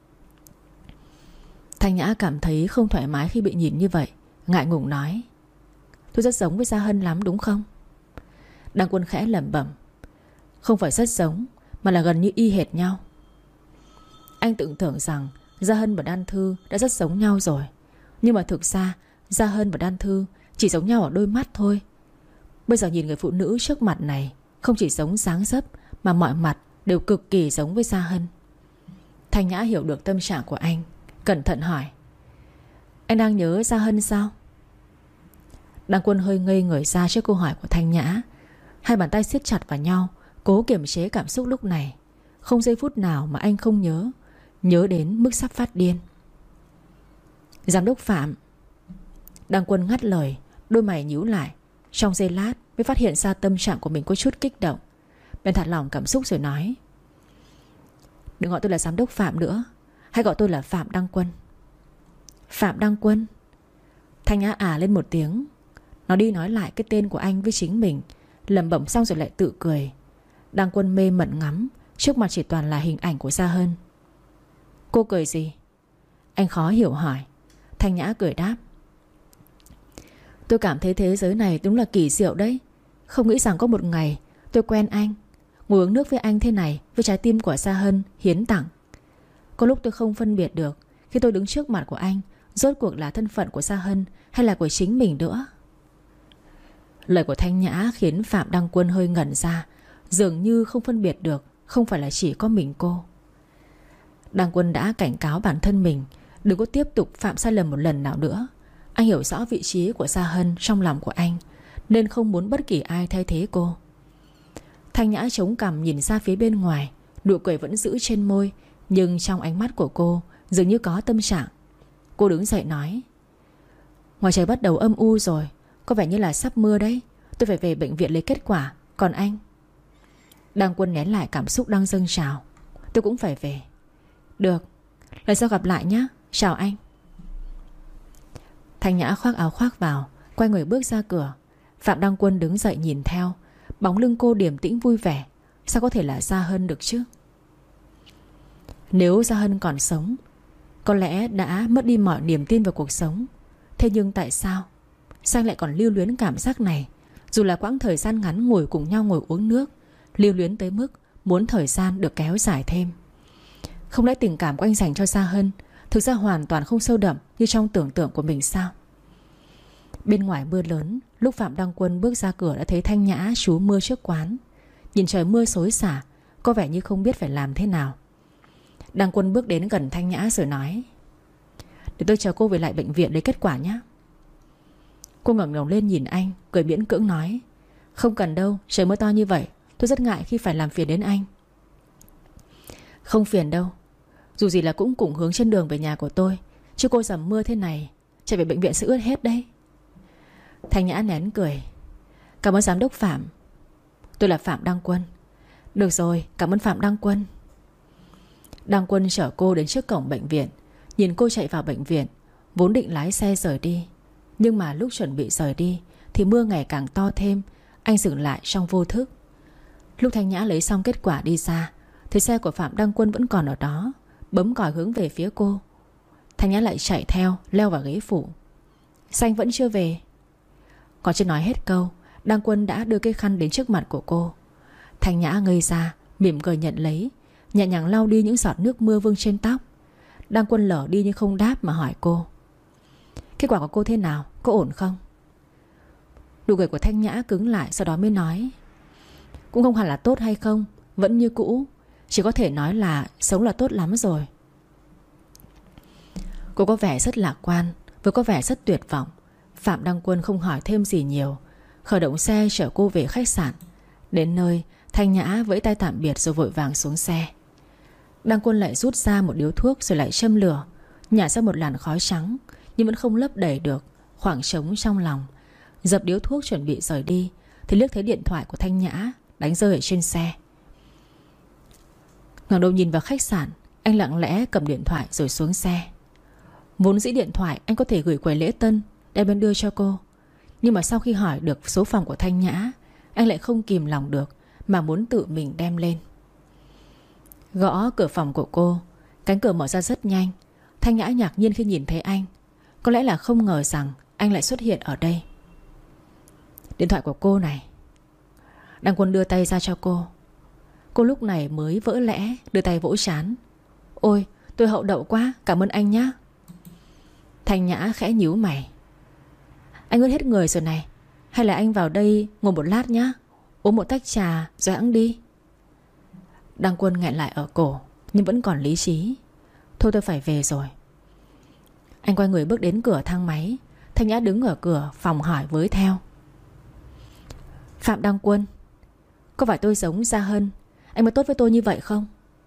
Thanh Nhã cảm thấy không thoải mái khi bị nhìn như vậy, ngại ngùng nói. Tôi rất giống với Gia Hân lắm đúng không? Đăng Quân khẽ lẩm bẩm. Không phải rất giống, mà là gần như y hệt nhau. Anh tưởng tượng rằng Gia Hân và Đan Thư đã rất giống nhau rồi. Nhưng mà thực ra Gia Hân và Đan Thư chỉ giống nhau ở đôi mắt thôi. Bây giờ nhìn người phụ nữ trước mặt này không chỉ giống dáng dấp mà mọi mặt đều cực kỳ giống với Gia Hân. Thanh Nhã hiểu được tâm trạng của anh, cẩn thận hỏi. Anh đang nhớ Gia Hân sao? Đăng Quân hơi ngây người ra trước câu hỏi của Thanh Nhã. Hai bàn tay siết chặt vào nhau, cố kiềm chế cảm xúc lúc này. Không giây phút nào mà anh không nhớ. Nhớ đến mức sắp phát điên. Giám đốc Phạm. Đăng Quân ngắt lời, đôi mày nhíu lại. Trong giây lát mới phát hiện ra tâm trạng của mình có chút kích động. Bèn thả lỏng cảm xúc rồi nói. Đừng gọi tôi là giám đốc Phạm nữa, hãy gọi tôi là Phạm Đăng Quân. Phạm Đăng Quân. Thanh Nhã lên một tiếng. Nó đi nói lại cái tên của anh với chính mình, lẩm bẩm xong rồi lại tự cười. Đăng Quân mê mẩn ngắm. Trước mặt chỉ toàn là hình ảnh của Gia Hân. Cô cười gì? Anh khó hiểu hỏi. Thanh Nhã cười đáp. Tôi cảm thấy thế giới này đúng là kỳ diệu đấy. Không nghĩ rằng có một ngày tôi quen anh, ngồi uống nước với anh thế này, với trái tim của Gia Hân hiến tặng. Có lúc tôi không phân biệt được khi tôi đứng trước mặt của anh rốt cuộc là thân phận của Gia Hân hay là của chính mình nữa. Lời của Thanh Nhã khiến Phạm Đăng Quân hơi ngẩn ra. Dường như không phân biệt được không phải là chỉ có mình cô. Đăng Quân đã cảnh cáo bản thân mình đừng có tiếp tục phạm sai lầm một lần nào nữa. Anh hiểu rõ vị trí của Gia Hân trong lòng của anh, nên không muốn bất kỳ ai thay thế cô. Thanh Nhã chống cằm nhìn ra phía bên ngoài. Nụ cười vẫn giữ trên môi, nhưng trong ánh mắt của cô dường như có tâm trạng. Cô đứng dậy nói. Ngoài trời bắt đầu âm u rồi, có vẻ như là sắp mưa đấy. Tôi phải về bệnh viện lấy kết quả. Còn anh? Đăng Quân nén lại cảm xúc đang dâng trào. Tôi cũng phải về. Được, lần sau gặp lại nhé. Chào anh. Thanh Nhã khoác áo khoác vào, quay người bước ra cửa. Phạm Đăng Quân đứng dậy nhìn theo. Bóng lưng cô điềm tĩnh vui vẻ. Sao có thể là Gia Hân được chứ? Nếu Gia Hân còn sống, có lẽ đã mất đi mọi niềm tin vào cuộc sống. Thế nhưng tại sao anh lại còn lưu luyến cảm giác này? Dù là quãng thời gian ngắn ngồi cùng nhau ngồi uống nước, lưu luyến tới mức muốn thời gian được kéo dài thêm. Không lẽ tình cảm của anh dành cho Gia Hân thực ra hoàn toàn không sâu đậm như trong tưởng tượng của mình sao? Bên ngoài mưa lớn. Lúc Phạm Đăng Quân bước ra cửa đã thấy Thanh Nhã trú mưa trước quán. Nhìn trời mưa xối xả, có vẻ như không biết phải làm thế nào. Đăng Quân bước đến gần Thanh Nhã rồi nói. Để tôi chờ cô về lại bệnh viện lấy kết quả nhé. Cô ngẩng đầu lên nhìn anh, cười miễn cưỡng nói. Không cần đâu, trời mưa to như vậy tôi rất ngại khi phải làm phiền đến anh. Không phiền đâu. Dù gì là cũng cùng hướng trên đường về nhà của tôi, chứ cô dầm mưa thế này chạy về bệnh viện sẽ ướt hết đấy. Thanh Nhã nén cười. Cảm ơn giám đốc Phạm. Tôi là Phạm Đăng Quân. Được rồi, cảm ơn Phạm Đăng Quân. Đăng Quân chở cô đến trước cổng bệnh viện. Nhìn cô chạy vào bệnh viện, vốn định lái xe rời đi, nhưng mà lúc chuẩn bị rời đi thì mưa ngày càng to thêm. Anh dừng lại trong vô thức. Lúc Thanh Nhã lấy xong kết quả đi ra thì xe của Phạm Đăng Quân vẫn còn ở đó, bấm còi hướng về phía cô. Thanh Nhã lại chạy theo, leo vào ghế phụ. Sao anh vẫn chưa về? Còn chưa nói hết câu, Đăng Quân đã đưa cái khăn đến trước mặt của cô. Thanh Nhã ngây ra, mỉm cười nhận lấy. nhẹ nhàng lau đi những giọt nước mưa vương trên tóc. Đăng Quân lờ đi nhưng không đáp mà hỏi cô: kết quả của cô thế nào? Có ổn không? Nụ cười của Thanh Nhã cứng lại, sau đó mới nói: cũng không hẳn là tốt hay không, vẫn như cũ. Chỉ có thể nói là sống là tốt lắm rồi. Cô có vẻ rất lạc quan, vừa có vẻ rất tuyệt vọng. Phạm Đăng Quân không hỏi thêm gì nhiều, khởi động xe chở cô về khách sạn. Đến nơi, Thanh Nhã vẫy tay tạm biệt rồi vội vàng xuống xe. Đăng Quân lại rút ra một điếu thuốc rồi lại châm lửa, nhả ra một làn khói trắng, nhưng vẫn không lấp đầy được khoảng trống trong lòng. Dập điếu thuốc chuẩn bị rời đi thì liếc thấy điện thoại của Thanh Nhã đánh rơi ở trên xe. Ngẩng đầu nhìn vào khách sạn, anh lặng lẽ cầm điện thoại rồi xuống xe. Vốn dĩ điện thoại anh có thể gửi quầy lễ tân đem bên đưa cho cô, nhưng mà sau khi hỏi được số phòng của Thanh Nhã, anh lại không kìm lòng được mà muốn tự mình đem lên. Gõ cửa phòng của cô, cánh cửa mở ra rất nhanh. Thanh Nhã ngạc nhiên khi nhìn thấy anh. Có lẽ là không ngờ rằng anh lại xuất hiện ở đây. Điện thoại của cô này. Đăng Quân đưa tay ra cho cô. Cô lúc này mới vỡ lẽ đưa tay vỗ trán. Ôi, tôi hậu đậu quá, cảm ơn anh nhé. Thanh Nhã khẽ nhíu mày. Anh ướt hết người rồi này, hay là anh vào đây ngồi một lát nhé, uống một tách trà rồi hẵng đi. Đăng Quân nghẹn lại ở cổ nhưng vẫn còn lý trí. Thôi tôi phải về rồi. Anh quay người bước đến cửa thang máy. Thanh Nhã đứng ở cửa phòng hỏi với theo: Phạm Đăng Quân, có phải tôi giống Gia Hân, anh mới tốt với tôi như vậy không?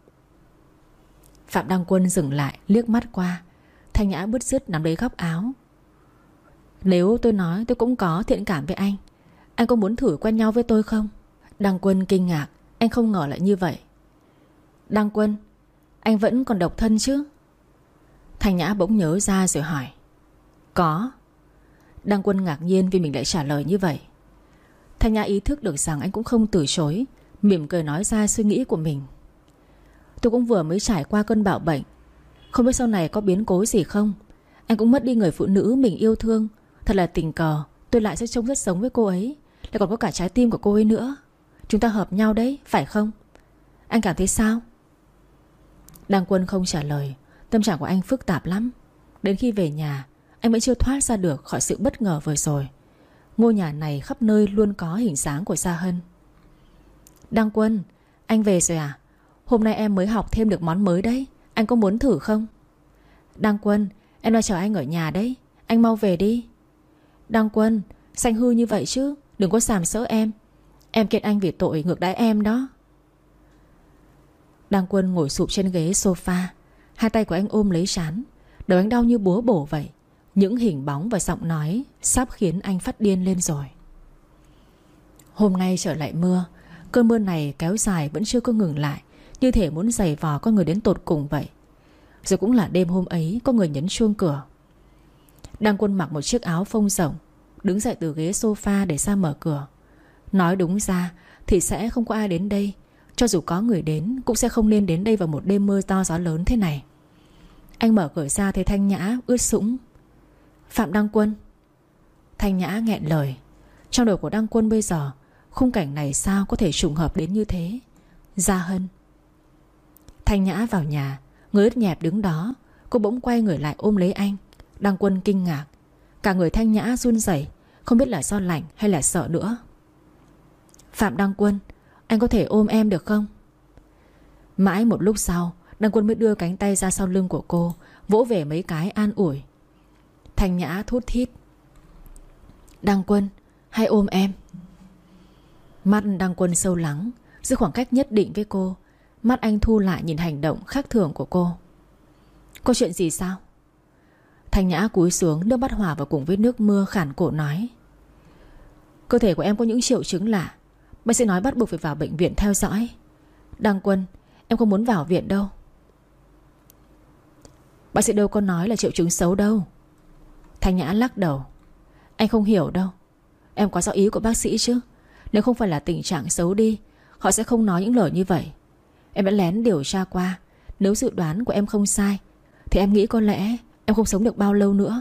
Phạm Đăng Quân dừng lại liếc mắt qua. Thanh Nhã bứt rứt nắm lấy góc áo. Nếu tôi nói tôi cũng có thiện cảm với anh có muốn thử quen nhau với tôi không? Đăng Quân kinh ngạc. Anh không ngờ lại như vậy. Đăng Quân, anh vẫn còn độc thân chứ? Thanh Nhã bỗng nhớ ra rồi hỏi. Có. Đăng Quân ngạc nhiên vì mình lại trả lời như vậy. Thanh Nhã ý thức được rằng anh cũng không từ chối, mỉm cười nói ra suy nghĩ của mình. Tôi cũng vừa mới trải qua cơn bạo bệnh, không biết sau này có biến cố gì không. Anh cũng mất đi người phụ nữ mình yêu thương. Thật là tình cờ tôi lại sẽ trông rất giống với cô ấy, lại còn có cả trái tim của cô ấy nữa. Chúng ta hợp nhau đấy, phải không? Anh cảm thấy sao? Đăng Quân không trả lời. Tâm trạng của anh phức tạp lắm. Đến khi về nhà, anh vẫn chưa thoát ra được khỏi sự bất ngờ vừa rồi. Ngôi nhà này khắp nơi luôn có hình dáng của Gia Hân. Đăng Quân, anh về rồi à? Hôm nay em mới học thêm được món mới đấy, anh có muốn thử không? Đăng Quân, em đang chờ anh ở nhà đấy, anh mau về đi. Đăng Quân, xanh hư như vậy chứ, đừng có sàm sỡ em. Em kiện anh vì tội ngược đãi em đó. Đăng Quân ngồi sụp trên ghế sofa. Hai tay của anh ôm lấy trán. Đầu anh đau như búa bổ vậy. Những hình bóng và giọng nói sắp khiến anh phát điên lên rồi. Hôm nay trở lại mưa. Cơn mưa này kéo dài vẫn chưa có ngừng lại, như thể muốn giày vò con người đến tột cùng vậy. Rồi cũng là đêm hôm ấy có người nhấn chuông cửa. Đăng Quân mặc một chiếc áo phông rộng, đứng dậy từ ghế sofa để ra mở cửa. Nói đúng ra thì sẽ không có ai đến đây. Cho dù có người đến cũng sẽ không nên đến đây vào một đêm mưa to gió lớn thế này. Anh mở cửa ra thấy Thanh Nhã ướt sũng. Phạm Đăng Quân. Thanh Nhã nghẹn lời. Trong đầu của Đăng Quân bây giờ, khung cảnh này sao có thể trùng hợp đến như thế? Gia Hân. Thanh Nhã vào nhà, người ướt nhẹp đứng đó. Cô bỗng quay người lại ôm lấy anh. Đăng Quân kinh ngạc. Cả người Thanh Nhã run rẩy, không biết là do lạnh hay là sợ nữa. Phạm Đăng Quân, anh có thể ôm em được không? Mãi một lúc sau, Đăng Quân mới đưa cánh tay ra sau lưng của cô, vỗ về mấy cái an ủi. Thanh Nhã thút thít. Đăng Quân, hãy ôm em. Mắt Đăng Quân sâu lắng, giữ khoảng cách nhất định với cô. Mắt anh thu lại nhìn hành động khác thường của cô. Có chuyện gì sao? Thanh Nhã cúi xuống, nước mắt hòa vào cùng với nước mưa, khản cổ nói. Cơ thể của em có những triệu chứng lạ. Bác sĩ nói bắt buộc phải vào bệnh viện theo dõi. Đăng Quân, em không muốn vào viện đâu. Bác sĩ đâu có nói là triệu chứng xấu đâu. Thanh Nhã lắc đầu. Anh không hiểu đâu. Em có rõ ý của bác sĩ chứ. Nếu không phải là tình trạng xấu đi, họ sẽ không nói những lời như vậy. Em đã lén điều tra qua. Nếu dự đoán của em không sai thì em nghĩ có lẽ em không sống được bao lâu nữa.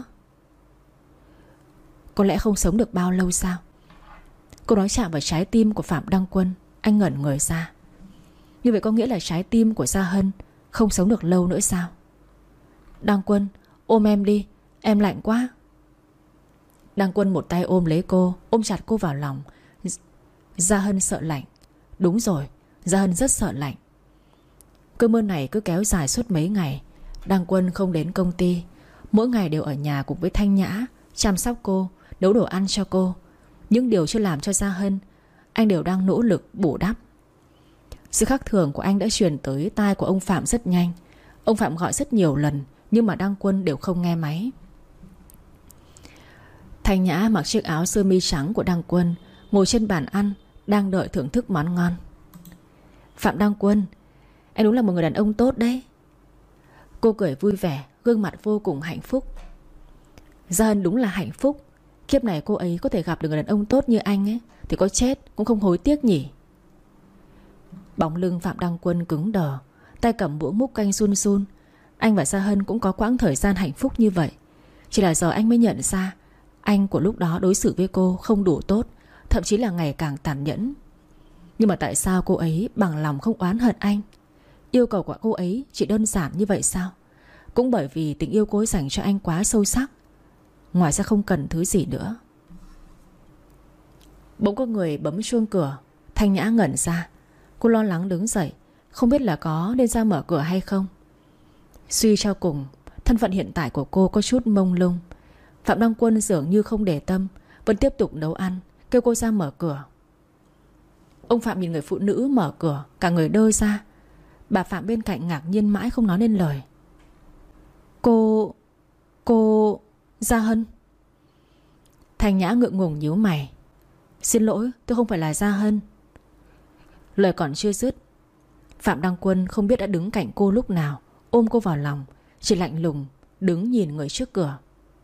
Có lẽ không sống được bao lâu sao? Cô nói chạm vào trái tim của Phạm Đăng Quân. Anh ngẩn người ra. Như vậy có nghĩa là trái tim của Gia Hân không sống được lâu nữa sao? Đăng Quân, ôm em đi, em lạnh quá. Đăng Quân một tay ôm lấy cô, ôm chặt cô vào lòng. Gia Hân sợ lạnh. Đúng rồi, Gia Hân rất sợ lạnh. Cơn mưa này cứ kéo dài suốt mấy ngày. Đăng Quân không đến công ty, mỗi ngày đều ở nhà cùng với Thanh Nhã, chăm sóc cô, nấu đồ ăn cho cô. Những điều chưa làm cho Gia Hân, anh đều đang nỗ lực bù đắp. Sự khác thường của anh đã truyền tới tai của ông Phạm rất nhanh. Ông Phạm gọi rất nhiều lần, nhưng mà Đăng Quân đều không nghe máy. Thanh Nhã mặc chiếc áo sơ mi trắng của Đăng Quân, ngồi trên bàn ăn, đang đợi thưởng thức món ngon. Phạm Đăng Quân, anh đúng là một người đàn ông tốt đấy. Cô cười vui vẻ, gương mặt vô cùng hạnh phúc. Gia Hân đúng là hạnh phúc. Kiếp này cô ấy có thể gặp được người đàn ông tốt như anh ấy, thì có chết cũng không hối tiếc nhỉ. Bóng lưng Phạm Đăng Quân cứng đờ, tay cầm muỗng múc canh run run. Anh và Gia Hân cũng có quãng thời gian hạnh phúc như vậy. Chỉ là giờ anh mới nhận ra anh của lúc đó đối xử với cô không đủ tốt, thậm chí là ngày càng tàn nhẫn. Nhưng mà tại sao cô ấy bằng lòng không oán hận anh? Yêu cầu của cô ấy chỉ đơn giản như vậy sao? Cũng bởi vì tình yêu cô ấy dành cho anh quá sâu sắc, ngoài ra không cần thứ gì nữa. Bỗng có người bấm chuông cửa. Thanh Nhã ngẩn ra. Cô lo lắng đứng dậy, không biết là có nên ra mở cửa hay không. Suy cho cùng, thân phận hiện tại của cô có chút mông lung. Phạm Đăng Quân dường như không để tâm, vẫn tiếp tục nấu ăn, kêu cô ra mở cửa. Ông Phạm nhìn người phụ nữ mở cửa, cả người đơ ra. Bà Phạm bên cạnh ngạc nhiên mãi không nói nên lời. Cô... Gia Hân. Thanh Nhã ngượng ngùng nhíu mày. Xin lỗi, tôi không phải là Gia Hân. Lời còn chưa dứt, Phạm Đăng Quân không biết đã đứng cạnh cô lúc nào, ôm cô vào lòng, chỉ lạnh lùng đứng nhìn người trước cửa.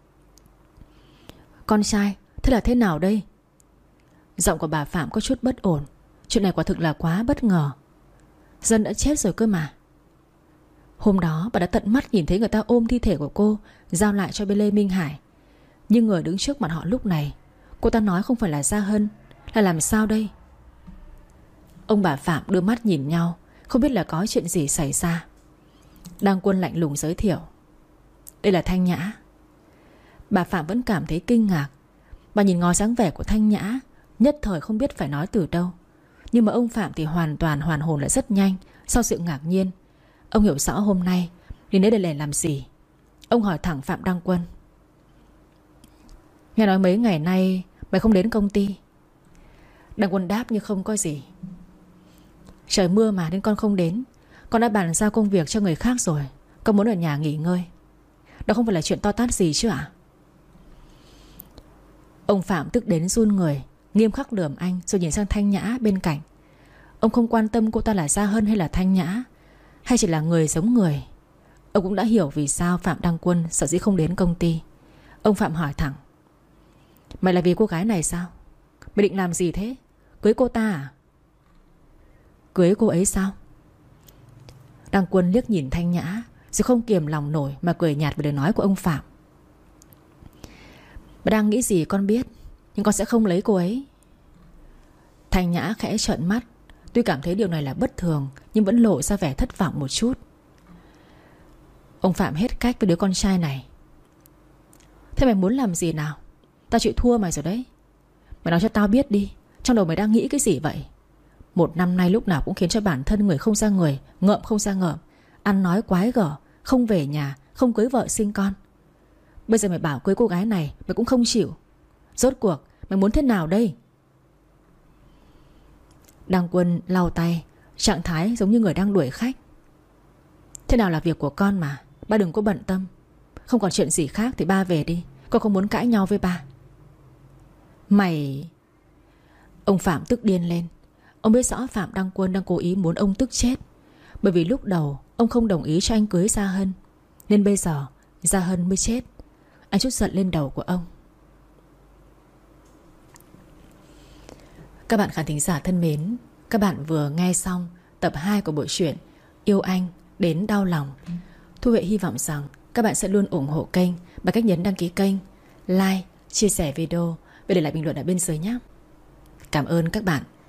Con trai, thế là thế nào đây? Giọng của bà Phạm có chút bất ổn. Chuyện này quả thực là quá bất ngờ. Dân đã chết rồi cơ mà. Hôm đó bà đã tận mắt nhìn thấy người ta ôm thi thể của cô, giao lại cho bên Lê Minh Hải. Nhưng người đứng trước mặt họ lúc này, cô ta nói không phải là Gia Hân. Là làm sao đây? Ông bà Phạm đưa mắt nhìn nhau, không biết là có chuyện gì xảy ra. Đăng Quân lạnh lùng giới thiệu. Đây là Thanh Nhã. Bà Phạm vẫn cảm thấy kinh ngạc. Bà nhìn ngó dáng vẻ của Thanh Nhã, nhất thời không biết phải nói từ đâu. Nhưng mà ông Phạm thì hoàn toàn hoàn hồn lại rất nhanh. Sau sự ngạc nhiên, ông hiểu rõ hôm nay đến đây để làm gì. Ông hỏi thẳng Phạm Đăng Quân. Nghe nói mấy ngày nay mày không đến công ty. Đăng Quân đáp như không có gì. Trời mưa mà nên con không đến. Con đã bàn giao công việc cho người khác rồi. Con muốn ở nhà nghỉ ngơi. Đó không phải là chuyện to tát gì chứ ạ? Ông Phạm tức đến run người, nghiêm khắc lườm anh rồi nhìn sang Thanh Nhã bên cạnh. Ông không quan tâm cô ta là Gia Hân hay là Thanh Nhã, hay chỉ là người giống người. Ông cũng đã hiểu vì sao Phạm Đăng Quân sở dĩ không đến công ty. Ông Phạm hỏi thẳng. Mày là vì cô gái này sao? Mày định làm gì thế? Cưới cô ta à? Cưới cô ấy sao? Đăng Quân liếc nhìn Thanh Nhã, rồi không kiềm lòng nổi mà cười nhạt về lời nói của ông Phạm. Bà đang nghĩ gì con biết, nhưng con sẽ không lấy cô ấy. Thanh Nhã khẽ trợn mắt. Tuy cảm thấy điều này là bất thường, nhưng vẫn lộ ra vẻ thất vọng một chút. Ông Phạm hết cách với đứa con trai này. Thế mày muốn làm gì nào? Tao chịu thua mày rồi đấy. Mày nói cho tao biết đi, trong đầu mày đang nghĩ cái gì vậy? Một năm nay lúc nào cũng khiến cho bản thân người không ra người, ngợm không ra ngợm, ăn nói quái gở, không về nhà, không cưới vợ sinh con. Bây giờ mày bảo cưới cô gái này mày cũng không chịu. Rốt cuộc mày muốn thế nào đây? Đăng Quân lau tay, trạng thái giống như người đang đuổi khách. Thế nào là việc của con mà, ba đừng có bận tâm. Không còn chuyện gì khác thì ba về đi. Con không muốn cãi nhau với ba. Mày... Ông Phạm tức điên lên. Ông biết rõ Phạm Đăng Quân đang cố ý muốn ông tức chết. Bởi vì lúc đầu ông không đồng ý cho anh cưới Gia Hân, nên bây giờ Gia Hân mới chết. Anh trút giận lên đầu của ông. Các bạn khán thính giả thân mến, các bạn vừa nghe xong tập 2 của bộ truyện Yêu Anh Đến Đau Lòng. Thu Huệ hy vọng rằng các bạn sẽ luôn ủng hộ kênh bằng cách nhấn đăng ký kênh, like, chia sẻ video và để lại bình luận ở bên dưới nhé. Cảm ơn các bạn.